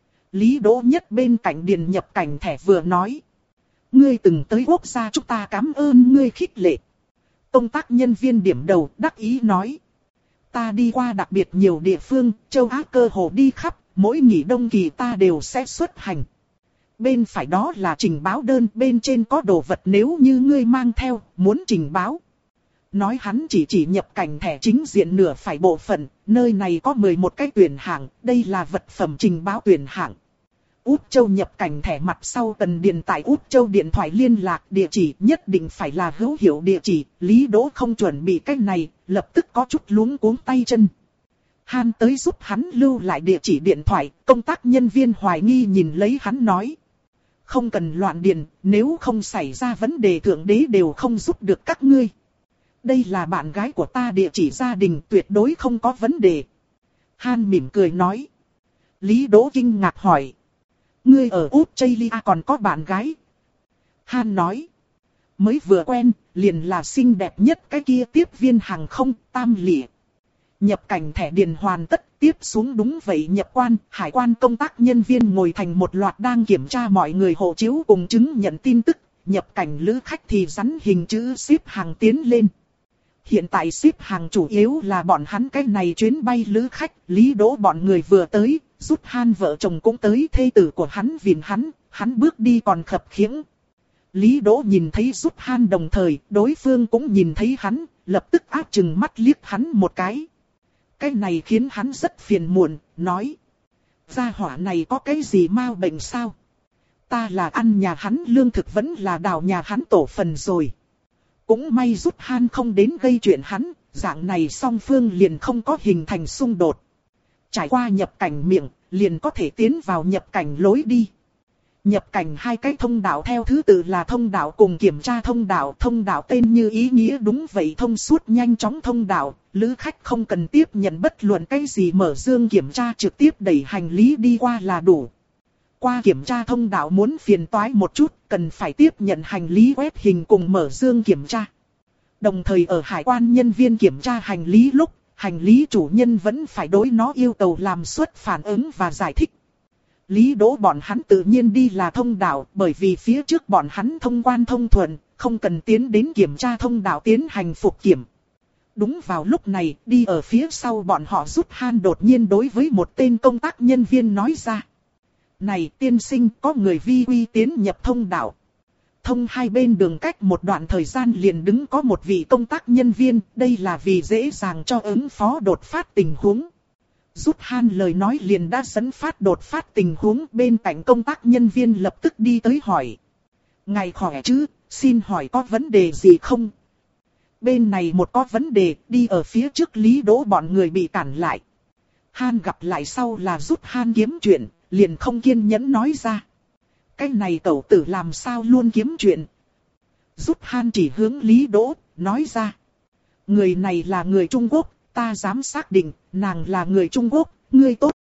Lý Đỗ Nhất bên cạnh điền nhập cảnh thẻ vừa nói. Ngươi từng tới quốc gia chúng ta cảm ơn ngươi khích lệ. Công tác nhân viên điểm đầu đắc ý nói. Ta đi qua đặc biệt nhiều địa phương, châu Á cơ hồ đi khắp, mỗi nghỉ đông kỳ ta đều sẽ xuất hành. Bên phải đó là trình báo đơn, bên trên có đồ vật nếu như ngươi mang theo, muốn trình báo. Nói hắn chỉ chỉ nhập cảnh thẻ chính diện nửa phải bộ phận, nơi này có mười một cái tuyển hạng, đây là vật phẩm trình báo tuyển hạng. Út Châu nhập cảnh thẻ mặt sau cần điền tại Út Châu điện thoại liên lạc, địa chỉ nhất định phải là hữu hiệu địa chỉ. Lý Đỗ không chuẩn bị cái này, lập tức có chút luống cuống tay chân. Han tới giúp hắn lưu lại địa chỉ điện thoại, công tác nhân viên hoài nghi nhìn lấy hắn nói. Không cần loạn điền, nếu không xảy ra vấn đề thượng đế đều không giúp được các ngươi. Đây là bạn gái của ta, địa chỉ gia đình tuyệt đối không có vấn đề. Han mỉm cười nói. Lý Đỗ kinh ngạc hỏi. Ngươi ở Australia còn có bạn gái? Han nói. Mới vừa quen, liền là xinh đẹp nhất cái kia tiếp viên hàng không, Tam Lệ. Nhập cảnh thẻ điền hoàn tất, tiếp xuống đúng vậy nhập quan, hải quan công tác nhân viên ngồi thành một loạt đang kiểm tra mọi người hộ chiếu cùng chứng nhận tin tức, nhập cảnh lữ khách thì rắn hình chữ xếp hàng tiến lên. Hiện tại xếp hàng chủ yếu là bọn hắn cái này chuyến bay lữ khách, Lý Đỗ bọn người vừa tới, rút Han vợ chồng cũng tới, thê tử của hắn vì hắn, hắn bước đi còn khập khiễng. Lý Đỗ nhìn thấy rút Han đồng thời, đối phương cũng nhìn thấy hắn, lập tức áp chừng mắt liếc hắn một cái. Cái này khiến hắn rất phiền muộn, nói. Gia hỏa này có cái gì mau bệnh sao? Ta là ăn nhà hắn lương thực vẫn là đào nhà hắn tổ phần rồi. Cũng may rút Han không đến gây chuyện hắn, dạng này song phương liền không có hình thành xung đột. Trải qua nhập cảnh miệng, liền có thể tiến vào nhập cảnh lối đi. Nhập cảnh hai cái thông đạo theo thứ tự là thông đạo cùng kiểm tra thông đạo. Thông đạo tên như ý nghĩa đúng vậy, thông suốt nhanh chóng thông đạo. Lữ khách không cần tiếp nhận bất luận cái gì mở dương kiểm tra, trực tiếp đẩy hành lý đi qua là đủ. Qua kiểm tra thông đạo muốn phiền toái một chút, cần phải tiếp nhận hành lý quét hình cùng mở dương kiểm tra. Đồng thời ở hải quan nhân viên kiểm tra hành lý lúc, hành lý chủ nhân vẫn phải đối nó yêu cầu làm xuất phản ứng và giải thích. Lý Đỗ bọn hắn tự nhiên đi là thông đạo, bởi vì phía trước bọn hắn thông quan thông thuận, không cần tiến đến kiểm tra thông đạo tiến hành phục kiểm. Đúng vào lúc này, đi ở phía sau bọn họ rút Han đột nhiên đối với một tên công tác nhân viên nói ra. Này tiên sinh, có người vi quy tiến nhập thông đạo. Thông hai bên đường cách một đoạn thời gian liền đứng có một vị công tác nhân viên, đây là vì dễ dàng cho ứng phó đột phát tình huống. Rút Han lời nói liền đã dẫn phát đột phát tình huống, bên cạnh công tác nhân viên lập tức đi tới hỏi. Ngài khỏe chứ, xin hỏi có vấn đề gì không? Bên này một có vấn đề, đi ở phía trước Lý Đỗ bọn người bị cản lại. Han gặp lại sau là rút Han kiếm chuyện, liền không kiên nhẫn nói ra. Cái này tẩu tử làm sao luôn kiếm chuyện? Rút Han chỉ hướng Lý Đỗ, nói ra. Người này là người Trung Quốc, ta dám xác định, nàng là người Trung Quốc, ngươi tốt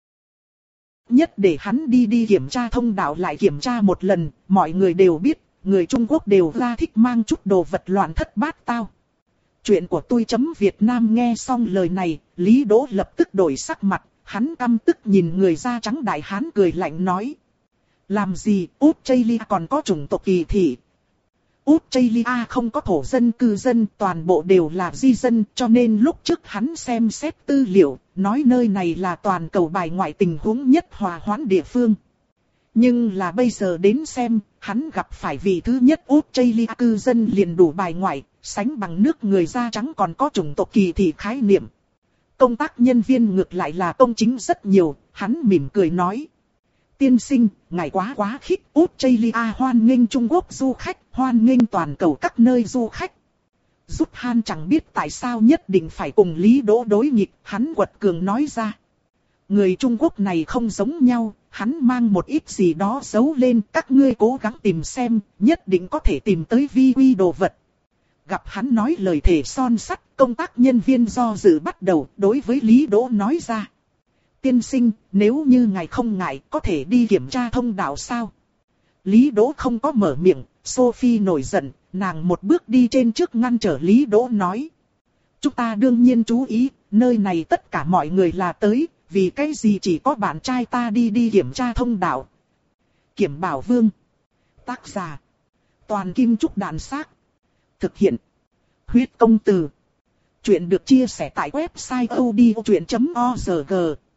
nhất để hắn đi đi kiểm tra thông đạo lại kiểm tra một lần, mọi người đều biết, người Trung Quốc đều ra thích mang chút đồ vật loạn thất bát tao. Chuyện của tôi chấm Việt Nam. Nghe xong lời này, Lý Đỗ lập tức đổi sắc mặt, hắn căm tức nhìn người da trắng đại hán cười lạnh nói. Làm gì, Australia còn có chủng tộc kỳ thị. Australia không có thổ dân cư dân, toàn bộ đều là di dân, cho nên lúc trước hắn xem xét tư liệu, nói nơi này là toàn cầu bài ngoại tình huống nhất hòa hoãn địa phương. Nhưng là bây giờ đến xem, hắn gặp phải vị thứ nhất Australia cư dân liền đủ bài ngoại, sánh bằng nước người da trắng còn có chủng tộc kỳ thị khái niệm. Công tác nhân viên ngược lại là công chính rất nhiều, hắn mỉm cười nói. Tiên sinh, ngài quá quá khích, Australia hoan nghênh Trung Quốc du khách, hoan nghênh toàn cầu các nơi du khách. Rút Han chẳng biết tại sao nhất định phải cùng Lý Đỗ đối nghịch, hắn quật cường nói ra. Người Trung Quốc này không giống nhau, hắn mang một ít gì đó giấu lên, các ngươi cố gắng tìm xem, nhất định có thể tìm tới vi quy đồ vật. Gặp hắn nói lời thề son sắt, công tác nhân viên do dự bắt đầu đối với Lý Đỗ nói ra. Tiên sinh, nếu như ngài không ngại, có thể đi kiểm tra thông đạo sao? Lý Đỗ không có mở miệng, Sophie nổi giận, nàng một bước đi trên trước ngăn trở Lý Đỗ nói. Chúng ta đương nhiên chú ý, nơi này tất cả mọi người là tới, vì cái gì chỉ có bạn trai ta đi đi kiểm tra thông đạo. Kiểm Bảo Vương. Tác giả. Toàn Kim Trúc Đàn Xác. Thực hiện. Huyết Công Từ. Chuyện được chia sẻ tại website odchuyện chấm org.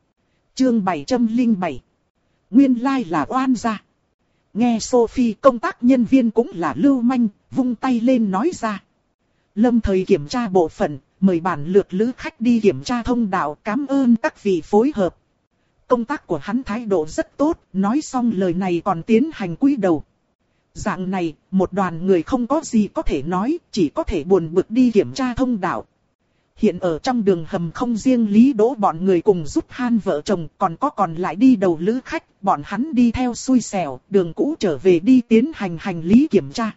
Chương bảy trăm lẻ bảy. Nguyên lai là oan gia. Nghe Sophie công tác nhân viên cũng là lưu manh, vung tay lên nói ra. Lâm thời kiểm tra bộ phận, mời bản lượt lữ khách đi kiểm tra thông đạo, cảm ơn các vị phối hợp. Công tác của hắn thái độ rất tốt, nói xong lời này còn tiến hành cúi đầu. Dạng này, một đoàn người không có gì có thể nói, chỉ có thể buồn bực đi kiểm tra thông đạo. Hiện ở trong đường hầm không riêng Lý Đỗ bọn người cùng giúp Han vợ chồng, còn có còn lại đi đầu lữ khách, bọn hắn đi theo xui xẻo, đường cũ trở về đi tiến hành hành lý kiểm tra.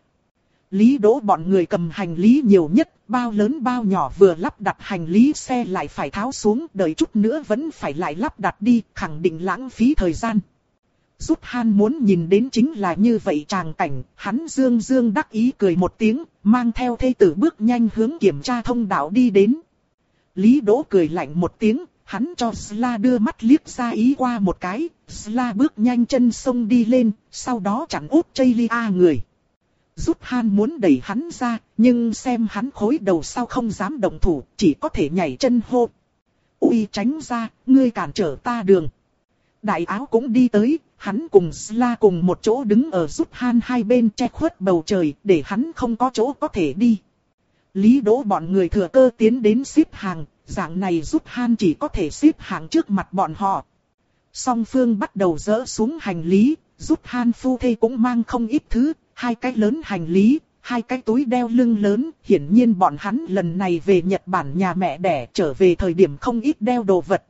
Lý Đỗ bọn người cầm hành lý nhiều nhất, bao lớn bao nhỏ vừa lắp đặt hành lý xe lại phải tháo xuống, đợi chút nữa vẫn phải lại lắp đặt đi, khẳng định lãng phí thời gian. Giúp Han muốn nhìn đến chính là như vậy tràng cảnh, hắn dương dương đắc ý cười một tiếng, mang theo thê tử bước nhanh hướng kiểm tra thông đạo đi đến. Lý Đỗ cười lạnh một tiếng, hắn cho Sla đưa mắt liếc ra ý qua một cái, Sla bước nhanh chân xông đi lên, sau đó chặn út Chaylia người. Giúp Han muốn đẩy hắn ra, nhưng xem hắn khối đầu sau không dám động thủ, chỉ có thể nhảy chân hô. Ui tránh ra, ngươi cản trở ta đường. Đại áo cũng đi tới, hắn cùng Sla cùng một chỗ đứng ở giúp Han hai bên che khuất bầu trời, để hắn không có chỗ có thể đi. Lý Đỗ bọn người thừa cơ tiến đến xếp hàng, dạng này giúp Han chỉ có thể xếp hàng trước mặt bọn họ. Song phương bắt đầu dỡ xuống hành lý, giúp Han phu thê cũng mang không ít thứ, hai cái lớn hành lý, hai cái túi đeo lưng lớn, hiển nhiên bọn hắn lần này về Nhật Bản nhà mẹ đẻ trở về thời điểm không ít đeo đồ vật.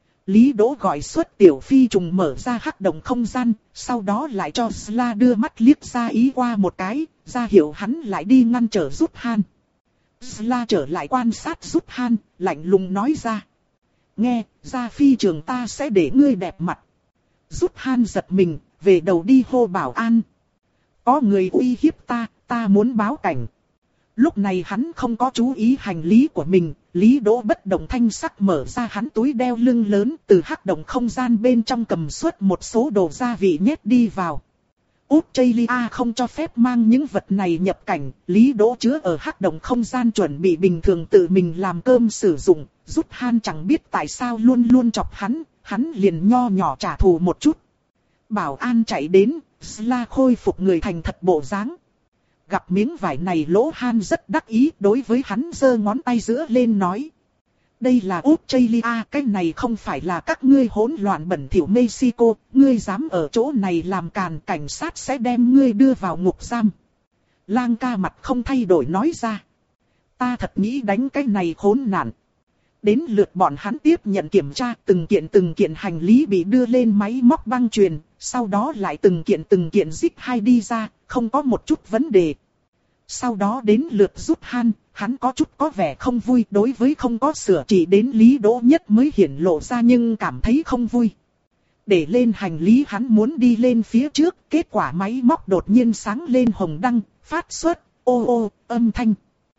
Lý Đỗ gọi xuất Tiểu Phi trùng mở ra hắc động không gian, sau đó lại cho Sla đưa mắt liếc ra ý qua một cái, ra hiệu hắn lại đi ngăn trở giúp Han. Sla trở lại quan sát giúp Han, lạnh lùng nói ra. Nghe, ra phi trường ta sẽ để ngươi đẹp mặt. Giúp Han giật mình, về đầu đi hô bảo an. Có người uy hiếp ta, ta muốn báo cảnh. Lúc này hắn không có chú ý hành lý của mình, Lý Đỗ bất động thanh sắc mở ra hắn túi đeo lưng lớn, từ hắc động không gian bên trong cầm suốt một số đồ gia vị nhét đi vào. Út Chaylia không cho phép mang những vật này nhập cảnh, Lý Đỗ chứa ở hắc động không gian chuẩn bị bình thường tự mình làm cơm sử dụng, giúp Han chẳng biết tại sao luôn luôn chọc hắn, hắn liền nho nhỏ trả thù một chút. Bảo an chạy đến, Sla khôi phục người thành thật bộ dáng. Gặp miếng vải này Lỗ Han rất đắc ý, đối với hắn giơ ngón tay giữa lên nói. Đây là Út Chaylia, cái này không phải là các ngươi hỗn loạn bẩn thỉu Mexico, ngươi dám ở chỗ này làm càn, cảnh sát sẽ đem ngươi đưa vào ngục giam. Lang ca mặt không thay đổi nói ra. Ta thật nghĩ đánh cái này khốn nạn. Đến lượt bọn hắn tiếp nhận kiểm tra, từng kiện từng kiện hành lý bị đưa lên máy móc băng truyền, sau đó lại từng kiện từng kiện zip hai đi ra, không có một chút vấn đề. Sau đó đến lượt giúp Han, hắn có chút có vẻ không vui, đối với không có sửa chỉ đến Lý Đỗ nhất mới hiển lộ ra nhưng cảm thấy không vui. Để lên hành lý hắn muốn đi lên phía trước, kết quả máy móc đột nhiên sáng lên hồng đăng, phát xuất, ô ô, âm thanh.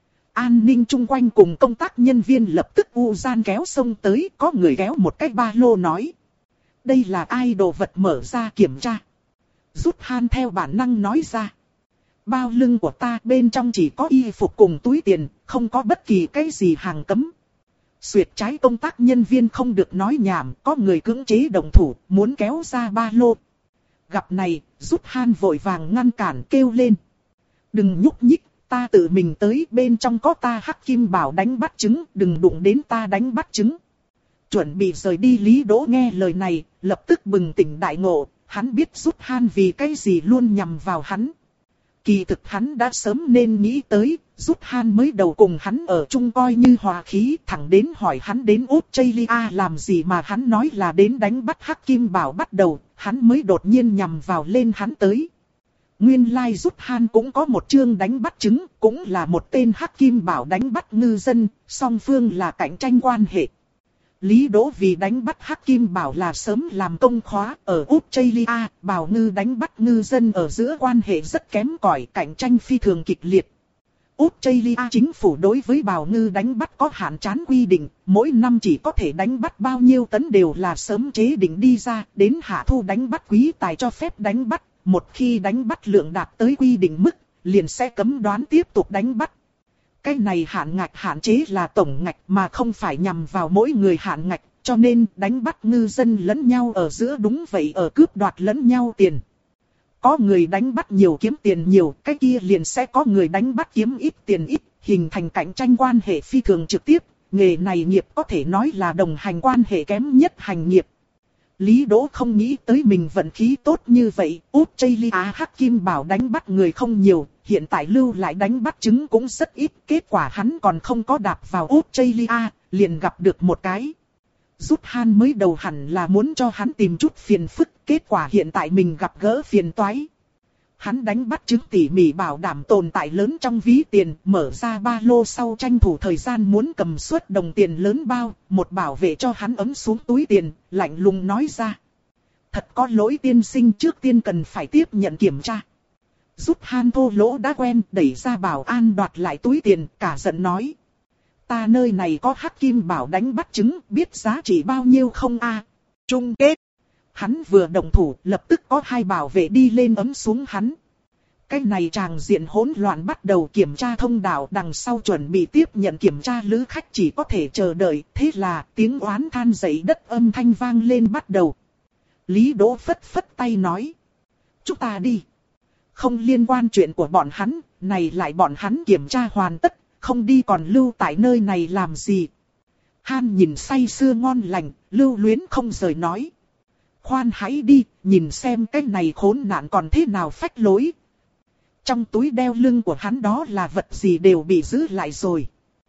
An ninh chung quanh cùng công tác nhân viên lập tức u gian kéo xông tới, có người kéo một cái ba lô nói. Đây là ai đồ vật mở ra kiểm tra. Giúp Han theo bản năng nói ra. Bao lưng của ta bên trong chỉ có y phục cùng túi tiền, không có bất kỳ cái gì hàng cấm. Xuyệt trái công tác nhân viên không được nói nhảm, có người cưỡng chế động thủ, muốn kéo ra ba lô. Gặp này, giúp Han vội vàng ngăn cản kêu lên. Đừng nhúc nhích, ta tự mình tới, bên trong có ta Hắc Kim Bảo đánh bắt trứng, đừng đụng đến ta đánh bắt trứng. Chuẩn bị rời đi Lý Đỗ nghe lời này, lập tức bừng tỉnh đại ngộ, hắn biết giúp Han vì cái gì luôn nhằm vào hắn. Kỳ thực hắn đã sớm nên nghĩ tới, giúp Han mới đầu cùng hắn ở chung coi như hòa khí, thẳng đến hỏi hắn đến Út Chaylia làm gì mà hắn nói là đến đánh bắt Hắc Kim Bảo bắt đầu, hắn mới đột nhiên nhằm vào lên hắn tới. Nguyên lai giúp Han cũng có một chương đánh bắt trứng, cũng là một tên Hắc Kim Bảo đánh bắt ngư dân, song phương là cạnh tranh quan hệ. Lý Đỗ vì đánh bắt Hắc Kim Bảo là sớm làm công khóa ở Australia, Bảo ngư đánh bắt ngư dân ở giữa quan hệ rất kém cỏi, cạnh tranh phi thường kịch liệt. Australia chính phủ đối với bào ngư đánh bắt có hạn chán quy định, mỗi năm chỉ có thể đánh bắt bao nhiêu tấn đều là sớm chế định đi ra, đến hạ thu đánh bắt quý tài cho phép đánh bắt, một khi đánh bắt lượng đạt tới quy định mức, liền sẽ cấm đoán tiếp tục đánh bắt. Cái này hạn ngạch hạn chế là tổng ngạch mà không phải nhằm vào mỗi người hạn ngạch, cho nên đánh bắt ngư dân lẫn nhau ở giữa đúng vậy ở cướp đoạt lẫn nhau tiền. Có người đánh bắt nhiều kiếm tiền nhiều, cái kia liền sẽ có người đánh bắt kiếm ít tiền ít, hình thành cạnh tranh quan hệ phi thường trực tiếp, nghề này nghiệp có thể nói là đồng hành quan hệ kém nhất hành nghiệp. Lý Đỗ không nghĩ tới mình vận khí tốt như vậy, Australia Hắc Kim Bảo đánh bắt người không nhiều, hiện tại lưu lại đánh bắt trứng cũng rất ít, kết quả hắn còn không có đạp vào Australia, liền gặp được một cái. Rút Han mới đầu hẳn là muốn cho hắn tìm chút phiền phức, kết quả hiện tại mình gặp gỡ phiền toái. Hắn đánh bắt trứng tỉ mỉ bảo đảm tồn tại lớn trong ví tiền, mở ra ba lô sau tranh thủ thời gian muốn cầm suất đồng tiền lớn bao, một bảo vệ cho hắn ấm xuống túi tiền, lạnh lùng nói ra. Thật có lỗi tiên sinh, trước tiên cần phải tiếp nhận kiểm tra. Rút Han thô lỗ đã quen, đẩy ra bảo an đoạt lại túi tiền, cả giận nói. Ta nơi này có Hắc Kim Bảo đánh bắt trứng, biết giá trị bao nhiêu không a? Chung kết. Hắn vừa động thủ, lập tức có hai bảo vệ đi lên ấm xuống hắn. Cái này tràng diện hỗn loạn bắt đầu kiểm tra thông đạo, đằng sau chuẩn bị tiếp nhận kiểm tra lữ khách chỉ có thể chờ đợi, thế là tiếng oán than dậy đất âm thanh vang lên bắt đầu. Lý Đỗ phất phất tay nói. Chúng ta đi. Không liên quan chuyện của bọn hắn, này lại bọn hắn kiểm tra hoàn tất, không đi còn lưu tại nơi này làm gì. Han nhìn say sưa ngon lành, lưu luyến không rời nói. Khoan hãy đi, nhìn xem cái này khốn nạn còn thế nào phách lối. Trong túi đeo lưng của hắn đó là vật gì đều bị giữ lại rồi.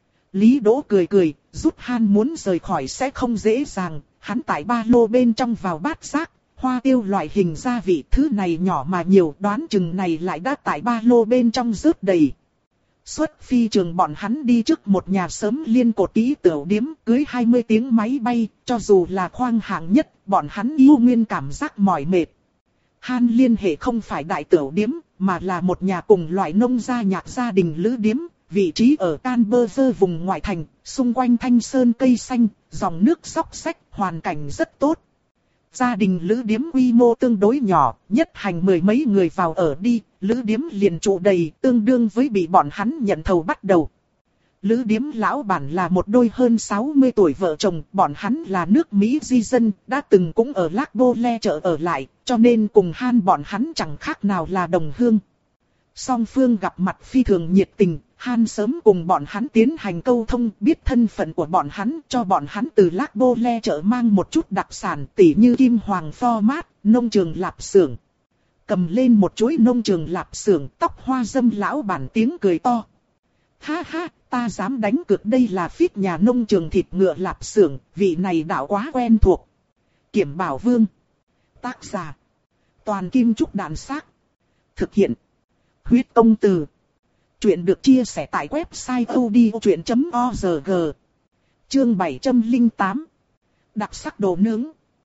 Lý Đỗ cười cười, rút Han muốn rời khỏi sẽ không dễ dàng, hắn tại ba lô bên trong vào bát giác, hoa tiêu loại hình gia vị, thứ này nhỏ mà nhiều, đoán chừng này lại đã tại ba lô bên trong rớt đầy. Xuất phi trường bọn hắn đi trước một nhà sớm liên cột kỹ tiểu điếm, cưới hai mươi tiếng máy bay, cho dù là khoang hạng nhất, bọn hắn yêu nguyên cảm giác mỏi mệt. Han liên hệ không phải đại tiểu điếm, mà là một nhà cùng loại nông gia nhạc gia đình lữ điếm, vị trí ở Canberra vùng ngoại thành, xung quanh thanh sơn cây xanh, dòng nước xóc xách, hoàn cảnh rất tốt. Gia đình lữ điếm quy mô tương đối nhỏ, nhất hành mười mấy người vào ở đi, lữ điếm liền trụ đầy, tương đương với bị bọn hắn nhận thầu bắt đầu. Lữ điếm lão bản là một đôi hơn sáu mươi tuổi vợ chồng, bọn hắn là nước Mỹ di dân, đã từng cũng ở Lac Bole chợ ở lại, cho nên cùng Han bọn hắn chẳng khác nào là đồng hương. Song phương gặp mặt phi thường nhiệt tình, Han sớm cùng bọn hắn tiến hành câu thông, biết thân phận của bọn hắn, cho bọn hắn từ Lac Bole chợ mang một chút đặc sản tỉ như kim hoàng pho mát, nông trường lạp xưởng. Cầm lên một chuỗi nông trường lạp xưởng, tóc hoa dâm lão bản tiếng cười to. Ha ha, ta dám đánh cược đây là phít nhà nông trường thịt ngựa lạp xưởng, vị này đạo quá quen thuộc. Kiểm Bảo Vương. Tác giả. Toàn Kim Trúc Đàn Xác. Thực hiện. Huyết Công Từ. Chuyện được chia sẻ tại website odchuyện chấm org. Chương bảy trăm lẻ tám. Đặc sắc đồ nướng.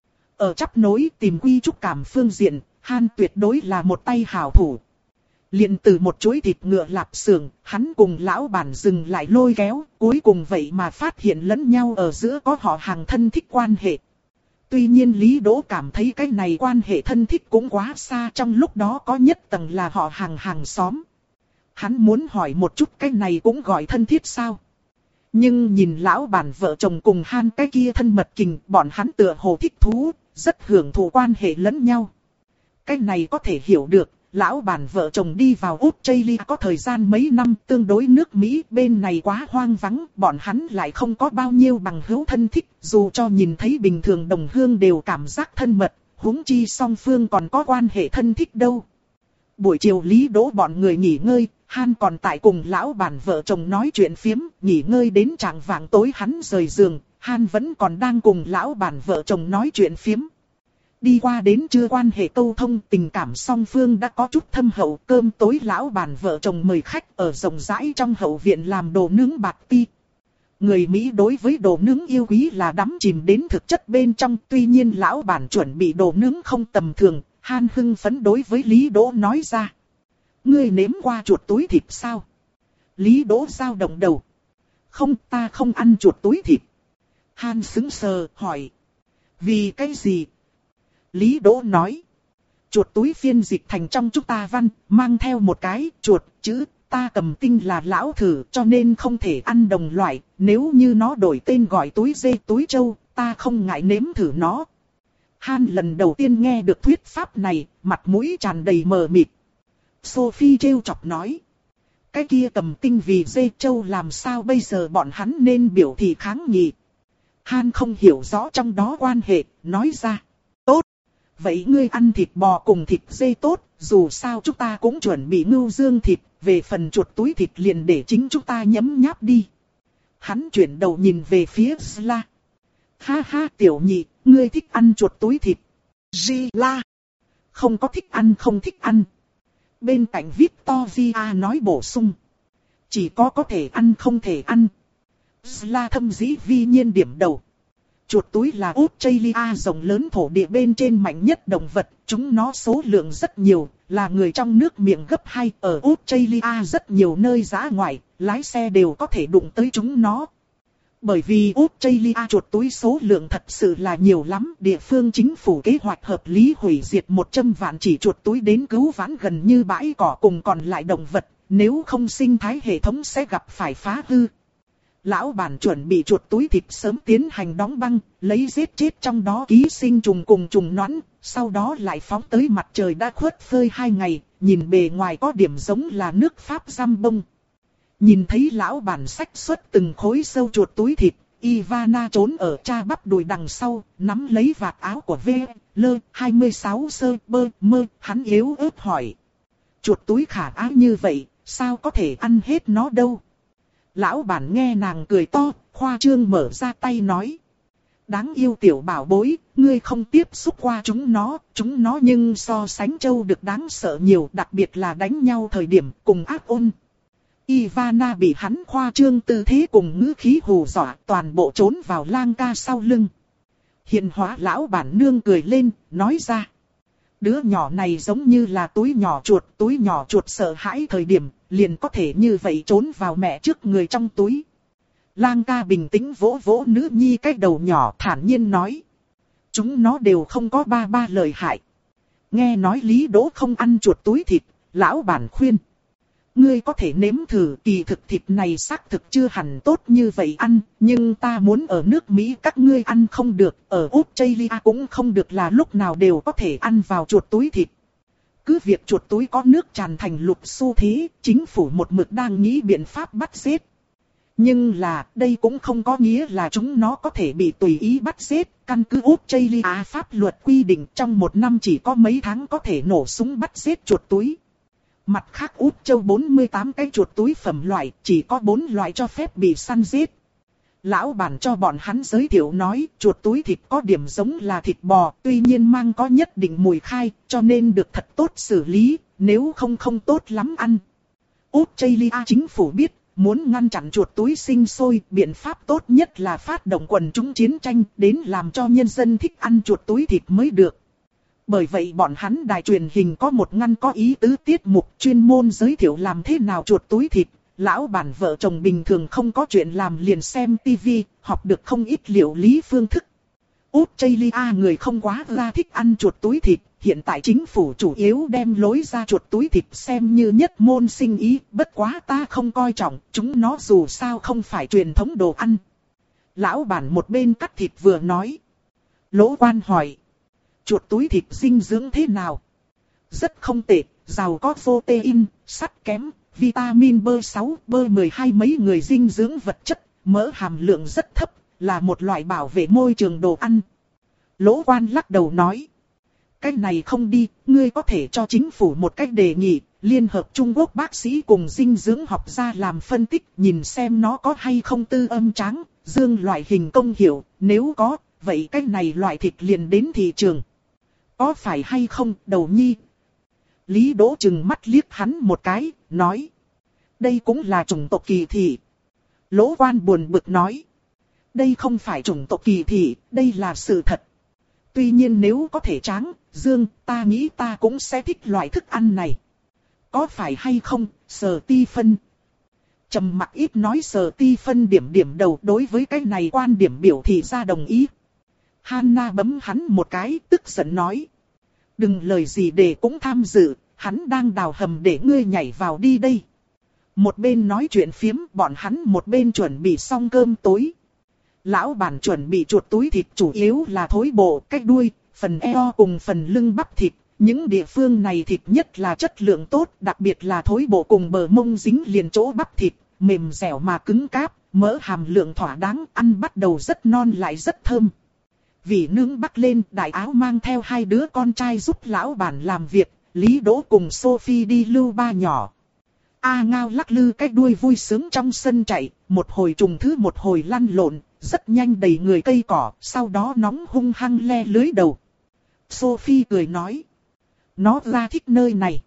Ở chắp nối tìm quy trúc cảm phương diện, Han tuyệt đối là một tay hảo thủ. Liền từ một chuỗi thịt ngựa lạp xưởng, hắn cùng lão bản dừng lại lôi kéo, cuối cùng vậy mà phát hiện lẫn nhau ở giữa có họ hàng thân thích quan hệ. Tuy nhiên Lý Đỗ cảm thấy cái này quan hệ thân thích cũng quá xa, trong lúc đó có nhất tầng là họ hàng hàng xóm. Hắn muốn hỏi một chút cái này cũng gọi thân thiết sao? Nhưng nhìn lão bản vợ chồng cùng Han cái kia thân mật kình, bọn hắn tựa hồ thích thú, rất hưởng thụ quan hệ lẫn nhau. Cái này có thể hiểu được. Lão bản vợ chồng đi vào Australia có thời gian mấy năm, tương đối nước Mỹ bên này quá hoang vắng, bọn hắn lại không có bao nhiêu bằng hữu thân thích, dù cho nhìn thấy bình thường đồng hương đều cảm giác thân mật, huống chi song phương còn có quan hệ thân thích đâu. Buổi chiều Lý Đỗ bọn người nghỉ ngơi, Han còn tại cùng lão bản vợ chồng nói chuyện phiếm, nghỉ ngơi đến chạng vạng tối hắn rời giường, Han vẫn còn đang cùng lão bản vợ chồng nói chuyện phiếm. Đi qua đến trưa quan hệ câu thông, tình cảm song phương đã có chút thâm hậu, cơm tối lão bản vợ chồng mời khách ở rộng rãi trong hậu viện làm đồ nướng bạt ti. Người Mỹ đối với đồ nướng yêu quý là đắm chìm đến thực chất bên trong. Tuy nhiên lão bản chuẩn bị đồ nướng không tầm thường. Han hưng phấn đối với Lý Đỗ nói ra. Ngươi nếm qua chuột túi thịt sao? Lý Đỗ dao động đầu. Không, ta không ăn chuột túi thịt. Han sững sờ hỏi. Vì cái gì? Lý Đỗ nói. Chuột túi phiên dịch thành trong chúng ta văn, mang theo một cái chuột chữ. Ta cầm tinh là lão thử cho nên không thể ăn đồng loại. Nếu như nó đổi tên gọi túi dê túi trâu, ta không ngại nếm thử nó. Han lần đầu tiên nghe được thuyết pháp này, mặt mũi tràn đầy mờ mịt. Sophie trêu chọc nói. Cái kia cầm tinh vì dê trâu làm sao bây giờ bọn hắn nên biểu thị kháng nghị. Han không hiểu rõ trong đó quan hệ, nói ra. Tốt. Vậy ngươi ăn thịt bò cùng thịt dê tốt, dù sao chúng ta cũng chuẩn bị ngưu dương thịt, về phần chuột túi thịt liền để chính chúng ta nhấm nháp đi. Hắn chuyển đầu nhìn về phía Sla. Ha ha tiểu nhị, ngươi thích ăn chuột túi thịt. Sla. Không có thích ăn không thích ăn. Bên cạnh Victoria nói bổ sung. Chỉ có có thể ăn không thể ăn. Sla thâm dĩ vi nhiên điểm đầu. Chuột túi là Australia rộng lớn thổ địa bên trên mạnh nhất động vật. Chúng nó số lượng rất nhiều, là người trong nước miệng gấp hai. Ở Australia rất nhiều nơi dã ngoại, lái xe đều có thể đụng tới chúng nó. Bởi vì Australia chuột túi số lượng thật sự là nhiều lắm. Địa phương chính phủ kế hoạch hợp lý hủy diệt một trăm vạn chỉ chuột túi đến cứu vãn gần như bãi cỏ cùng còn lại động vật. Nếu không sinh thái hệ thống sẽ gặp phải phá hư. Lão bản chuẩn bị chuột túi thịt sớm tiến hành đóng băng, lấy giết chết trong đó ký sinh trùng cùng trùng nõn, sau đó lại phóng tới mặt trời đã khuất phơi hai ngày, nhìn bề ngoài có điểm giống là nước Pháp giam bông. Nhìn thấy lão bản xách xuất từng khối sâu chuột túi thịt, Ivana trốn ở cha bắp đùi đằng sau, nắm lấy vạt áo của V, lơ, hai mươi sáu sơ, bơ, mơ, hắn yếu ớt hỏi. Chuột túi khả ái như vậy, sao có thể ăn hết nó đâu? Lão bản nghe nàng cười to, khoa trương mở ra tay nói. Đáng yêu tiểu bảo bối, ngươi không tiếp xúc qua chúng nó, chúng nó nhưng so sánh trâu được đáng sợ nhiều, đặc biệt là đánh nhau thời điểm cùng ác ôn. Ivana bị hắn khoa trương tư thế cùng ngữ khí hù dọa, toàn bộ trốn vào lang ca sau lưng. Hiện hóa lão bản nương cười lên, nói ra. Đứa nhỏ này giống như là túi nhỏ chuột, túi nhỏ chuột sợ hãi thời điểm, liền có thể như vậy trốn vào mẹ trước người trong túi. Lang ca bình tĩnh vỗ vỗ nữ nhi cái đầu nhỏ thản nhiên nói. Chúng nó đều không có ba ba lời hại. Nghe nói Lý Đỗ không ăn chuột túi thịt, lão bản khuyên. Ngươi có thể nếm thử, kỳ thực thịt này xác thực chưa hẳn tốt như vậy ăn, nhưng ta muốn ở nước Mỹ các ngươi ăn không được, ở Australia cũng không được là lúc nào đều có thể ăn vào chuột túi thịt. Cứ việc chuột túi có nước tràn thành lục xu thế, chính phủ một mực đang nghĩ biện pháp bắt giết. Nhưng là, đây cũng không có nghĩa là chúng nó có thể bị tùy ý bắt giết, căn cứ Australia pháp luật quy định trong một năm chỉ có mấy tháng có thể nổ súng bắt giết chuột túi. Mặt khác Út Châu bốn mươi tám cái chuột túi phẩm loại, chỉ có bốn loại cho phép bị săn giết. Lão bản cho bọn hắn giới thiệu nói, chuột túi thịt có điểm giống là thịt bò, tuy nhiên mang có nhất định mùi khai, cho nên được thật tốt xử lý, nếu không không tốt lắm ăn. Australia chính phủ biết, muốn ngăn chặn chuột túi sinh sôi, biện pháp tốt nhất là phát động quần chúng chiến tranh, đến làm cho nhân dân thích ăn chuột túi thịt mới được. Bởi vậy bọn hắn đài truyền hình có một ngăn có ý tứ tiết mục chuyên môn giới thiệu làm thế nào chuột túi thịt. Lão bản vợ chồng bình thường không có chuyện làm liền xem tivi, học được không ít liệu lý phương thức. Australia người không quá ra thích ăn chuột túi thịt, hiện tại chính phủ chủ yếu đem lối ra chuột túi thịt xem như nhất môn sinh ý, bất quá ta không coi trọng, chúng nó dù sao không phải truyền thống đồ ăn. Lão bản một bên cắt thịt vừa nói. Lỗ Quan hỏi. Chuột túi thịt dinh dưỡng thế nào? Rất không tệ, giàu có protein, sắt kém, vitamin B sáu, B mười hai mấy người dinh dưỡng vật chất, mỡ hàm lượng rất thấp, là một loại bảo vệ môi trường đồ ăn. Lỗ Quan lắc đầu nói. Cái này không đi, ngươi có thể cho chính phủ một cách đề nghị, Liên hợp Trung Quốc bác sĩ cùng dinh dưỡng học gia làm phân tích, nhìn xem nó có hay không tư âm tráng, dương loại hình công hiệu, nếu có, vậy cái này loại thịt liền đến thị trường. Có phải hay không, đầu nhi? Lý Đỗ chừng mắt liếc hắn một cái, nói. Đây cũng là chủng tộc kỳ thị. Lỗ Quan buồn bực nói. Đây không phải chủng tộc kỳ thị, đây là sự thật. Tuy nhiên nếu có thể tráng, dương, ta nghĩ ta cũng sẽ thích loại thức ăn này. Có phải hay không, Sở Ti Phân? Trầm mặc ít nói Sở Ti Phân điểm điểm đầu đối với cái này quan điểm biểu thị ra đồng ý. Hanna bấm hắn một cái, tức giận nói. Đừng lời gì để cũng tham dự, hắn đang đào hầm để ngươi nhảy vào đi đây. Một bên nói chuyện phiếm, bọn hắn một bên chuẩn bị xong cơm tối. Lão bản chuẩn bị chuột túi thịt chủ yếu là thối bộ, cái đuôi, phần eo cùng phần lưng bắp thịt. Những địa phương này thịt nhất là chất lượng tốt, đặc biệt là thối bộ cùng bờ mông dính liền chỗ bắp thịt, mềm dẻo mà cứng cáp, mỡ hàm lượng thỏa đáng, ăn bắt đầu rất non lại rất thơm. Vì nướng bắc lên, đại áo mang theo hai đứa con trai giúp lão bản làm việc, Lý Đỗ cùng Sophie đi lưu ba nhỏ. A Ngao lắc lư cái đuôi vui sướng trong sân chạy, một hồi trùng thứ một hồi lăn lộn, rất nhanh đầy người cây cỏ, sau đó nóng hung hăng le lưới đầu. Sophie cười nói. Nó ra thích nơi này.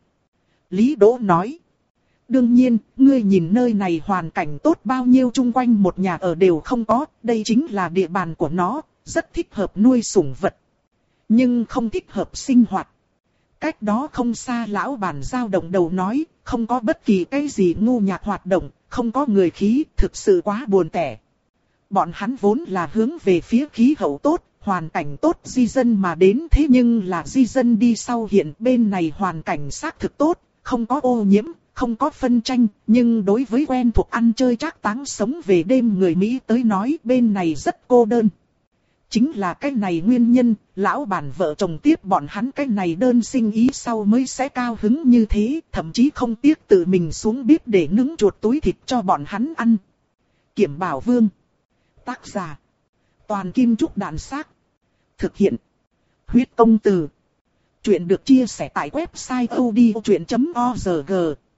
Lý Đỗ nói. Đương nhiên, ngươi nhìn nơi này hoàn cảnh tốt bao nhiêu, chung quanh một nhà ở đều không có, đây chính là địa bàn của nó, rất thích hợp nuôi sủng vật. Nhưng không thích hợp sinh hoạt. Cách đó không xa lão bản dao động đầu nói, không có bất kỳ cái gì ngu nhạc hoạt động, không có người khí, thực sự quá buồn tẻ. Bọn hắn vốn là hướng về phía khí hậu tốt, hoàn cảnh tốt di dân mà đến, thế nhưng là di dân đi sau hiện bên này hoàn cảnh xác thực tốt, không có ô nhiễm, không có phân tranh, nhưng đối với quen thuộc ăn chơi trác táng sống về đêm người Mỹ tới nói bên này rất cô đơn. Chính là cái này nguyên nhân, lão bản vợ chồng tiếp bọn hắn cái này đơn sinh ý sau mới sẽ cao hứng như thế, thậm chí không tiếc tự mình xuống bếp để nướng chuột túi thịt cho bọn hắn ăn. Kiểm Bảo Vương. Tác giả. Toàn Kim Trúc Đạn Xác. Thực hiện. Huyết Công Từ. Chuyện được chia sẻ tại website odchuyện chấm org.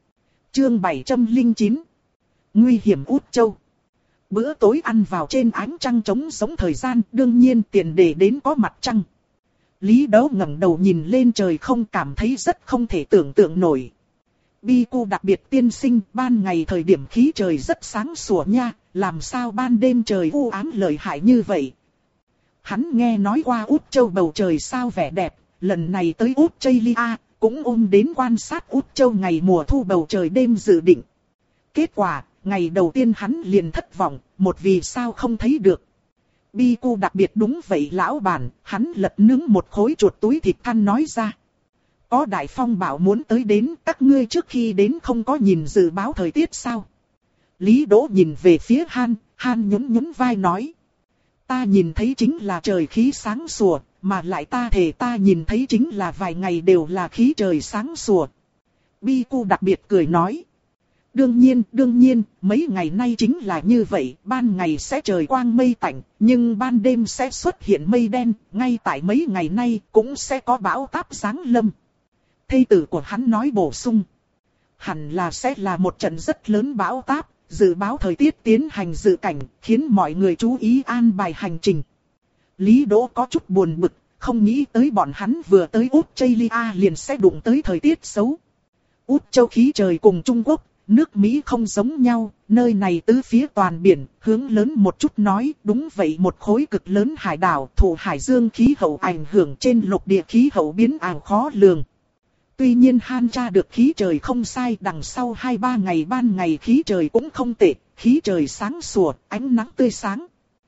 Chương bảy trăm lẻ chín. Nguy hiểm Út Châu. Bữa tối ăn vào trên ánh trăng trống sống thời gian, đương nhiên tiền đề đến có mặt trăng. Lý Đấu ngẩng đầu nhìn lên trời không, cảm thấy rất không thể tưởng tượng nổi. Bi cu đặc biệt tiên sinh, ban ngày thời điểm khí trời rất sáng sủa nha, làm sao ban đêm trời u ám lợi hại như vậy. Hắn nghe nói qua Út Châu bầu trời sao vẻ đẹp, lần này tới Australia, cũng ôm đến quan sát Út Châu ngày mùa thu bầu trời đêm dự định. Kết quả, ngày đầu tiên hắn liền thất vọng, một vì sao không thấy được. Bi cu đặc biệt đúng vậy lão bản, hắn lật nướng một khối chuột túi thịt than nói ra. Có đại phong bảo muốn tới đến, các ngươi trước khi đến không có nhìn dự báo thời tiết sao? Lý Đỗ nhìn về phía Han, Han nhún nhún vai nói. Ta nhìn thấy chính là trời khí sáng sủa, mà lại ta thề ta nhìn thấy chính là vài ngày đều là khí trời sáng sủa. Bi cu đặc biệt cười nói. Đương nhiên, đương nhiên, mấy ngày nay chính là như vậy, ban ngày sẽ trời quang mây tạnh, nhưng ban đêm sẽ xuất hiện mây đen, ngay tại mấy ngày nay cũng sẽ có bão táp giáng lâm. Thê tử của hắn nói bổ sung. Hẳn là sẽ là một trận rất lớn bão táp, dự báo thời tiết tiến hành dự cảnh, khiến mọi người chú ý an bài hành trình. Lý Đỗ có chút buồn bực, không nghĩ tới bọn hắn vừa tới Australia liền sẽ đụng tới thời tiết xấu. Út Châu khí trời cùng Trung Quốc, nước Mỹ không giống nhau, nơi này tứ phía toàn biển, hướng lớn một chút nói, đúng vậy một khối cực lớn hải đảo, thụ hải dương khí hậu ảnh hưởng trên lục địa khí hậu biến ảo khó lường. Tuy nhiên Han tra được khí trời không sai, đằng sau hai ba ngày ban ngày khí trời cũng không tệ, khí trời sáng sủa, ánh nắng tươi sáng.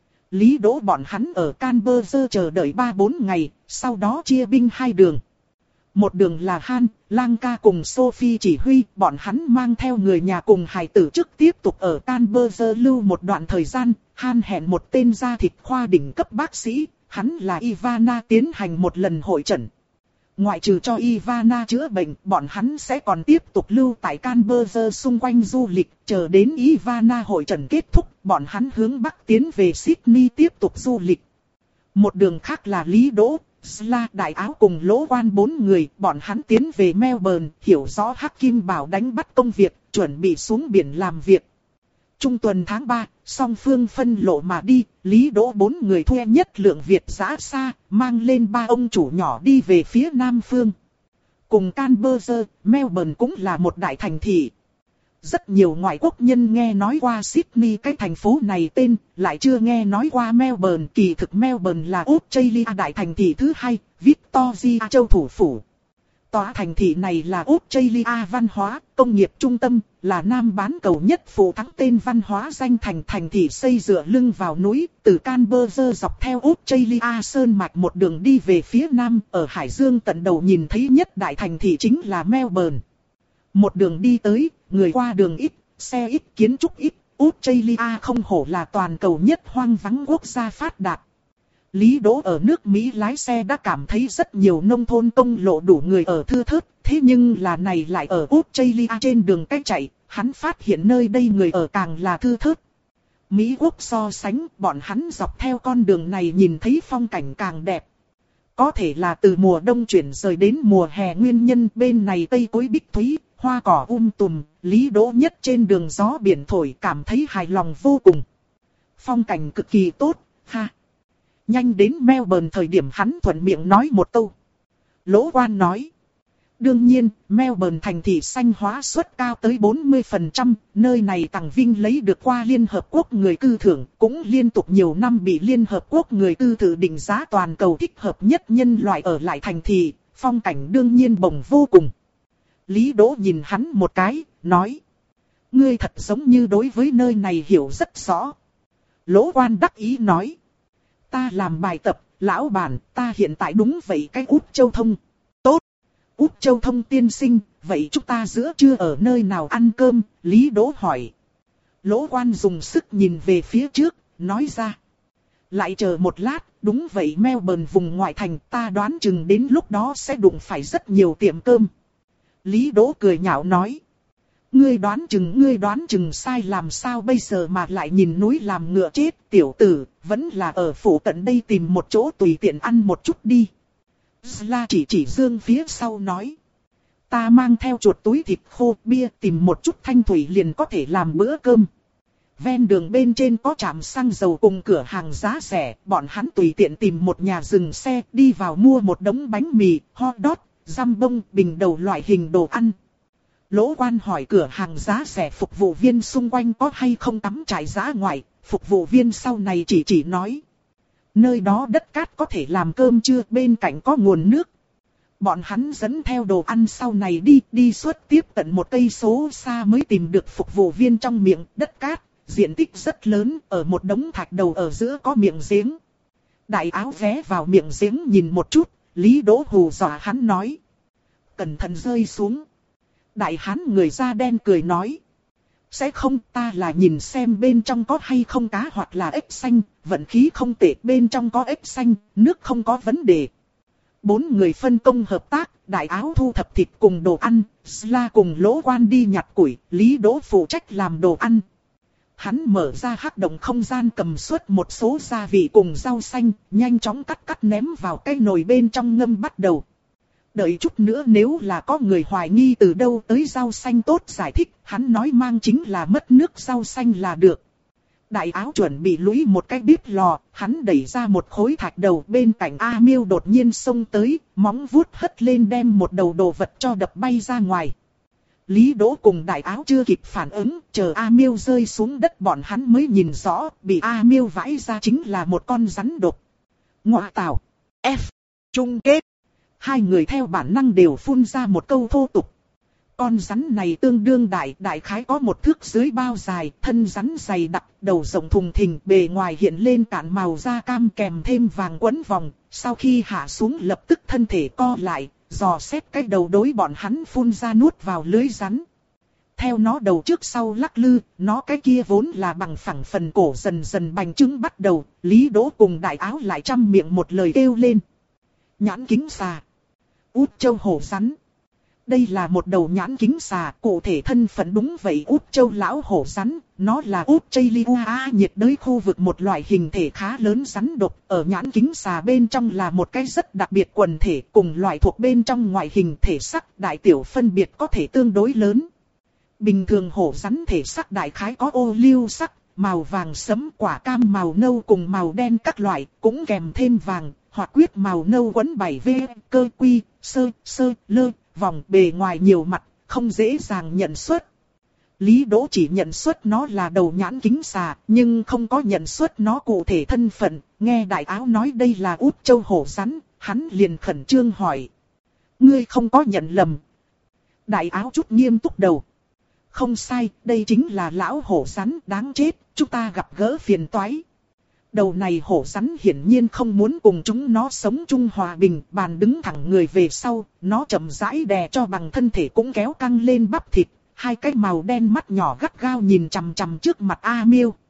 Lý Đỗ bọn hắn ở Canberra chờ đợi ba bốn ngày, sau đó chia binh hai đường. Một đường là Han, Lang ca cùng Sophie chỉ huy, bọn hắn mang theo người nhà cùng hài tử trước tiếp tục ở Canberra lưu một đoạn thời gian. Han hẹn một tên da thịt khoa đỉnh cấp bác sĩ, hắn là Ivana tiến hành một lần hội chẩn. Ngoại trừ cho Ivana chữa bệnh, bọn hắn sẽ còn tiếp tục lưu tại Canberra xung quanh du lịch, chờ đến Ivana hội chẩn kết thúc, bọn hắn hướng Bắc tiến về Sydney tiếp tục du lịch. Một đường khác là Lý Đỗ, Sla đại áo cùng Lỗ Quan bốn người, bọn hắn tiến về Melbourne, hiểu rõ Hắc Kim Bảo đánh bắt công việc, chuẩn bị xuống biển làm việc. Trung tuần tháng ba, song phương phân lộ mà đi, Lý Đỗ bốn người thuê nhất lượng Việt giã xa, mang lên ba ông chủ nhỏ đi về phía Nam Phương. Cùng Canberra, Melbourne cũng là một đại thành thị. Rất nhiều ngoại quốc nhân nghe nói qua Sydney cái thành phố này tên, lại chưa nghe nói qua Melbourne. Kỳ thực Melbourne là Australia đại thành thị thứ hai, Victoria châu thủ phủ. Tòa thành thị này là Australia văn hóa, công nghiệp trung tâm, là nam bán cầu nhất phụ thắng tên văn hóa danh thành. Thành thị xây dựa lưng vào núi, từ Canberra dọc theo Australia sơn mạch một đường đi về phía nam, ở hải dương tận đầu nhìn thấy nhất đại thành thị chính là Melbourne. Một đường đi tới, người qua đường ít, xe ít, kiến trúc ít, Australia không hổ là toàn cầu nhất hoang vắng quốc gia phát đạt. Lý Đỗ ở nước Mỹ lái xe đã cảm thấy rất nhiều nông thôn công lộ đủ người ở thưa thớt, thế nhưng là này lại ở Australia trên đường cách chạy, hắn phát hiện nơi đây người ở càng là thưa thớt. Mỹ quốc so sánh, bọn hắn dọc theo con đường này nhìn thấy phong cảnh càng đẹp. Có thể là từ mùa đông chuyển rời đến mùa hè nguyên nhân, bên này cây cối bích thúy, hoa cỏ um tùm, Lý Đỗ nhất trên đường gió biển thổi cảm thấy hài lòng vô cùng. Phong cảnh cực kỳ tốt, ha. Nhanh đến Melbourne thời điểm hắn thuận miệng nói một câu. Lỗ Quan nói. Đương nhiên, Melbourne thành thị xanh hóa suất cao tới bốn mươi phần trăm, nơi này Tằng Vinh lấy được qua Liên Hợp Quốc người cư thưởng, cũng liên tục nhiều năm bị Liên Hợp Quốc người cư thử định giá toàn cầu thích hợp nhất nhân loại ở lại thành thị, phong cảnh đương nhiên bồng vô cùng. Lý Đỗ nhìn hắn một cái, nói. Ngươi thật giống như đối với nơi này hiểu rất rõ. Lỗ Quan đắc ý nói. Ta làm bài tập, lão bản, ta hiện tại đúng vậy cái Út Châu Thông. Tốt. Út Châu Thông tiên sinh, vậy chúng ta giữa trưa ở nơi nào ăn cơm? Lý Đỗ hỏi. Lỗ Quan dùng sức nhìn về phía trước, nói ra. Lại chờ một lát, đúng vậy Melbourne vùng ngoại thành, ta đoán chừng đến lúc đó sẽ đụng phải rất nhiều tiệm cơm. Lý Đỗ cười nhạo nói. Ngươi đoán chừng ngươi đoán chừng sai làm sao bây giờ mà lại nhìn núi làm ngựa chết, tiểu tử, vẫn là ở phủ cận đây tìm một chỗ tùy tiện ăn một chút đi. Sla chỉ chỉ dương phía sau nói. Ta mang theo chuột túi thịt khô, bia, tìm một chút thanh thủy liền có thể làm bữa cơm. Ven đường bên trên có trạm xăng dầu cùng cửa hàng giá rẻ, bọn hắn tùy tiện tìm một nhà dừng xe, đi vào mua một đống bánh mì, hot dog, giam bông, bình đầu loại hình đồ ăn. Lỗ Quan hỏi cửa hàng giá rẻ phục vụ viên xung quanh có hay không tắm trải giá ngoại, phục vụ viên sau này chỉ chỉ nói. Nơi đó đất cát có thể làm cơm chưa, bên cạnh có nguồn nước. Bọn hắn dẫn theo đồ ăn sau này đi, đi suốt tiếp tận một cây số xa mới tìm được phục vụ viên trong miệng đất cát, diện tích rất lớn, ở một đống thạch đầu ở giữa có miệng giếng. Đại áo vé vào miệng giếng nhìn một chút, Lý Đỗ hù dọa hắn nói. Cẩn thận rơi xuống. Đại hán người da đen cười nói. Sẽ không, ta là nhìn xem bên trong có hay không cá hoặc là ếch xanh, vận khí không tệ, bên trong có ếch xanh, nước không có vấn đề. Bốn người phân công hợp tác, đại áo thu thập thịt cùng đồ ăn, Sla cùng Lỗ Quan đi nhặt củi, Lý Đỗ phụ trách làm đồ ăn. Hắn mở ra hắc động không gian cầm suốt một số gia vị cùng rau xanh, nhanh chóng cắt cắt ném vào cái nồi bên trong ngâm bắt đầu. Đợi chút nữa nếu là có người hoài nghi từ đâu tới rau xanh tốt giải thích, hắn nói mang chính là mất nước rau xanh là được. Đại áo chuẩn bị lũy một cái bếp lò, hắn đẩy ra một khối thạch đầu, bên cạnh A Miêu đột nhiên xông tới, móng vuốt hất lên đem một đầu đồ vật cho đập bay ra ngoài. Lý Đỗ cùng đại áo chưa kịp phản ứng, chờ A Miêu rơi xuống đất bọn hắn mới nhìn rõ, bị A Miêu vãi ra chính là một con rắn độc. Ngọa tào, F, chung kết. Hai người theo bản năng đều phun ra một câu thô tục. Con rắn này tương đương đại, đại khái có một thước dưới bao dài, thân rắn dày đặc, đầu rộng thùng thình, bề ngoài hiện lên cạn màu da cam kèm thêm vàng quấn vòng, sau khi hạ xuống lập tức thân thể co lại, dò xét cái đầu đối bọn hắn phun ra nuốt vào lưới rắn. Theo nó đầu trước sau lắc lư, nó cái kia vốn là bằng phẳng phần cổ dần dần bành trướng bắt đầu, Lý Đỗ cùng đại áo lại trăm miệng một lời kêu lên. Nhãn kính xà. Út Châu hổ rắn. Đây là một đầu nhãn kính xà, cụ thể thân phận đúng vậy Út Châu lão hổ rắn, nó là Australia nhiệt đới khu vực một loại hình thể khá lớn rắn độc, ở nhãn kính xà bên trong là một cái rất đặc biệt quần thể, cùng loại thuộc bên trong ngoại hình thể sắc, đại tiểu phân biệt có thể tương đối lớn. Bình thường hổ rắn thể sắc đại khái có ô liu sắc, màu vàng sẫm, quả cam màu nâu cùng màu đen các loại, cũng kèm thêm vàng, hoặc quyết màu nâu quấn bảy v, cơ quy, sơ, sơ, lơ, vòng bề ngoài nhiều mặt, không dễ dàng nhận xuất. Lý Đỗ chỉ nhận xuất nó là đầu nhãn kính xà, nhưng không có nhận xuất nó cụ thể thân phận. Nghe đại áo nói đây là Út Châu hổ rắn, hắn liền khẩn trương hỏi. Ngươi không có nhận lầm. Đại áo chút nghiêm túc đầu. Không sai, đây chính là lão hổ rắn đáng chết, chúng ta gặp gỡ phiền toái. Đầu này hổ rắn hiển nhiên không muốn cùng chúng nó sống chung hòa bình, bàn đứng thẳng người về sau, nó chậm rãi đè cho bằng thân thể cũng kéo căng lên bắp thịt, hai cái màu đen mắt nhỏ gắt gao nhìn chằm chằm trước mặt A Miêu.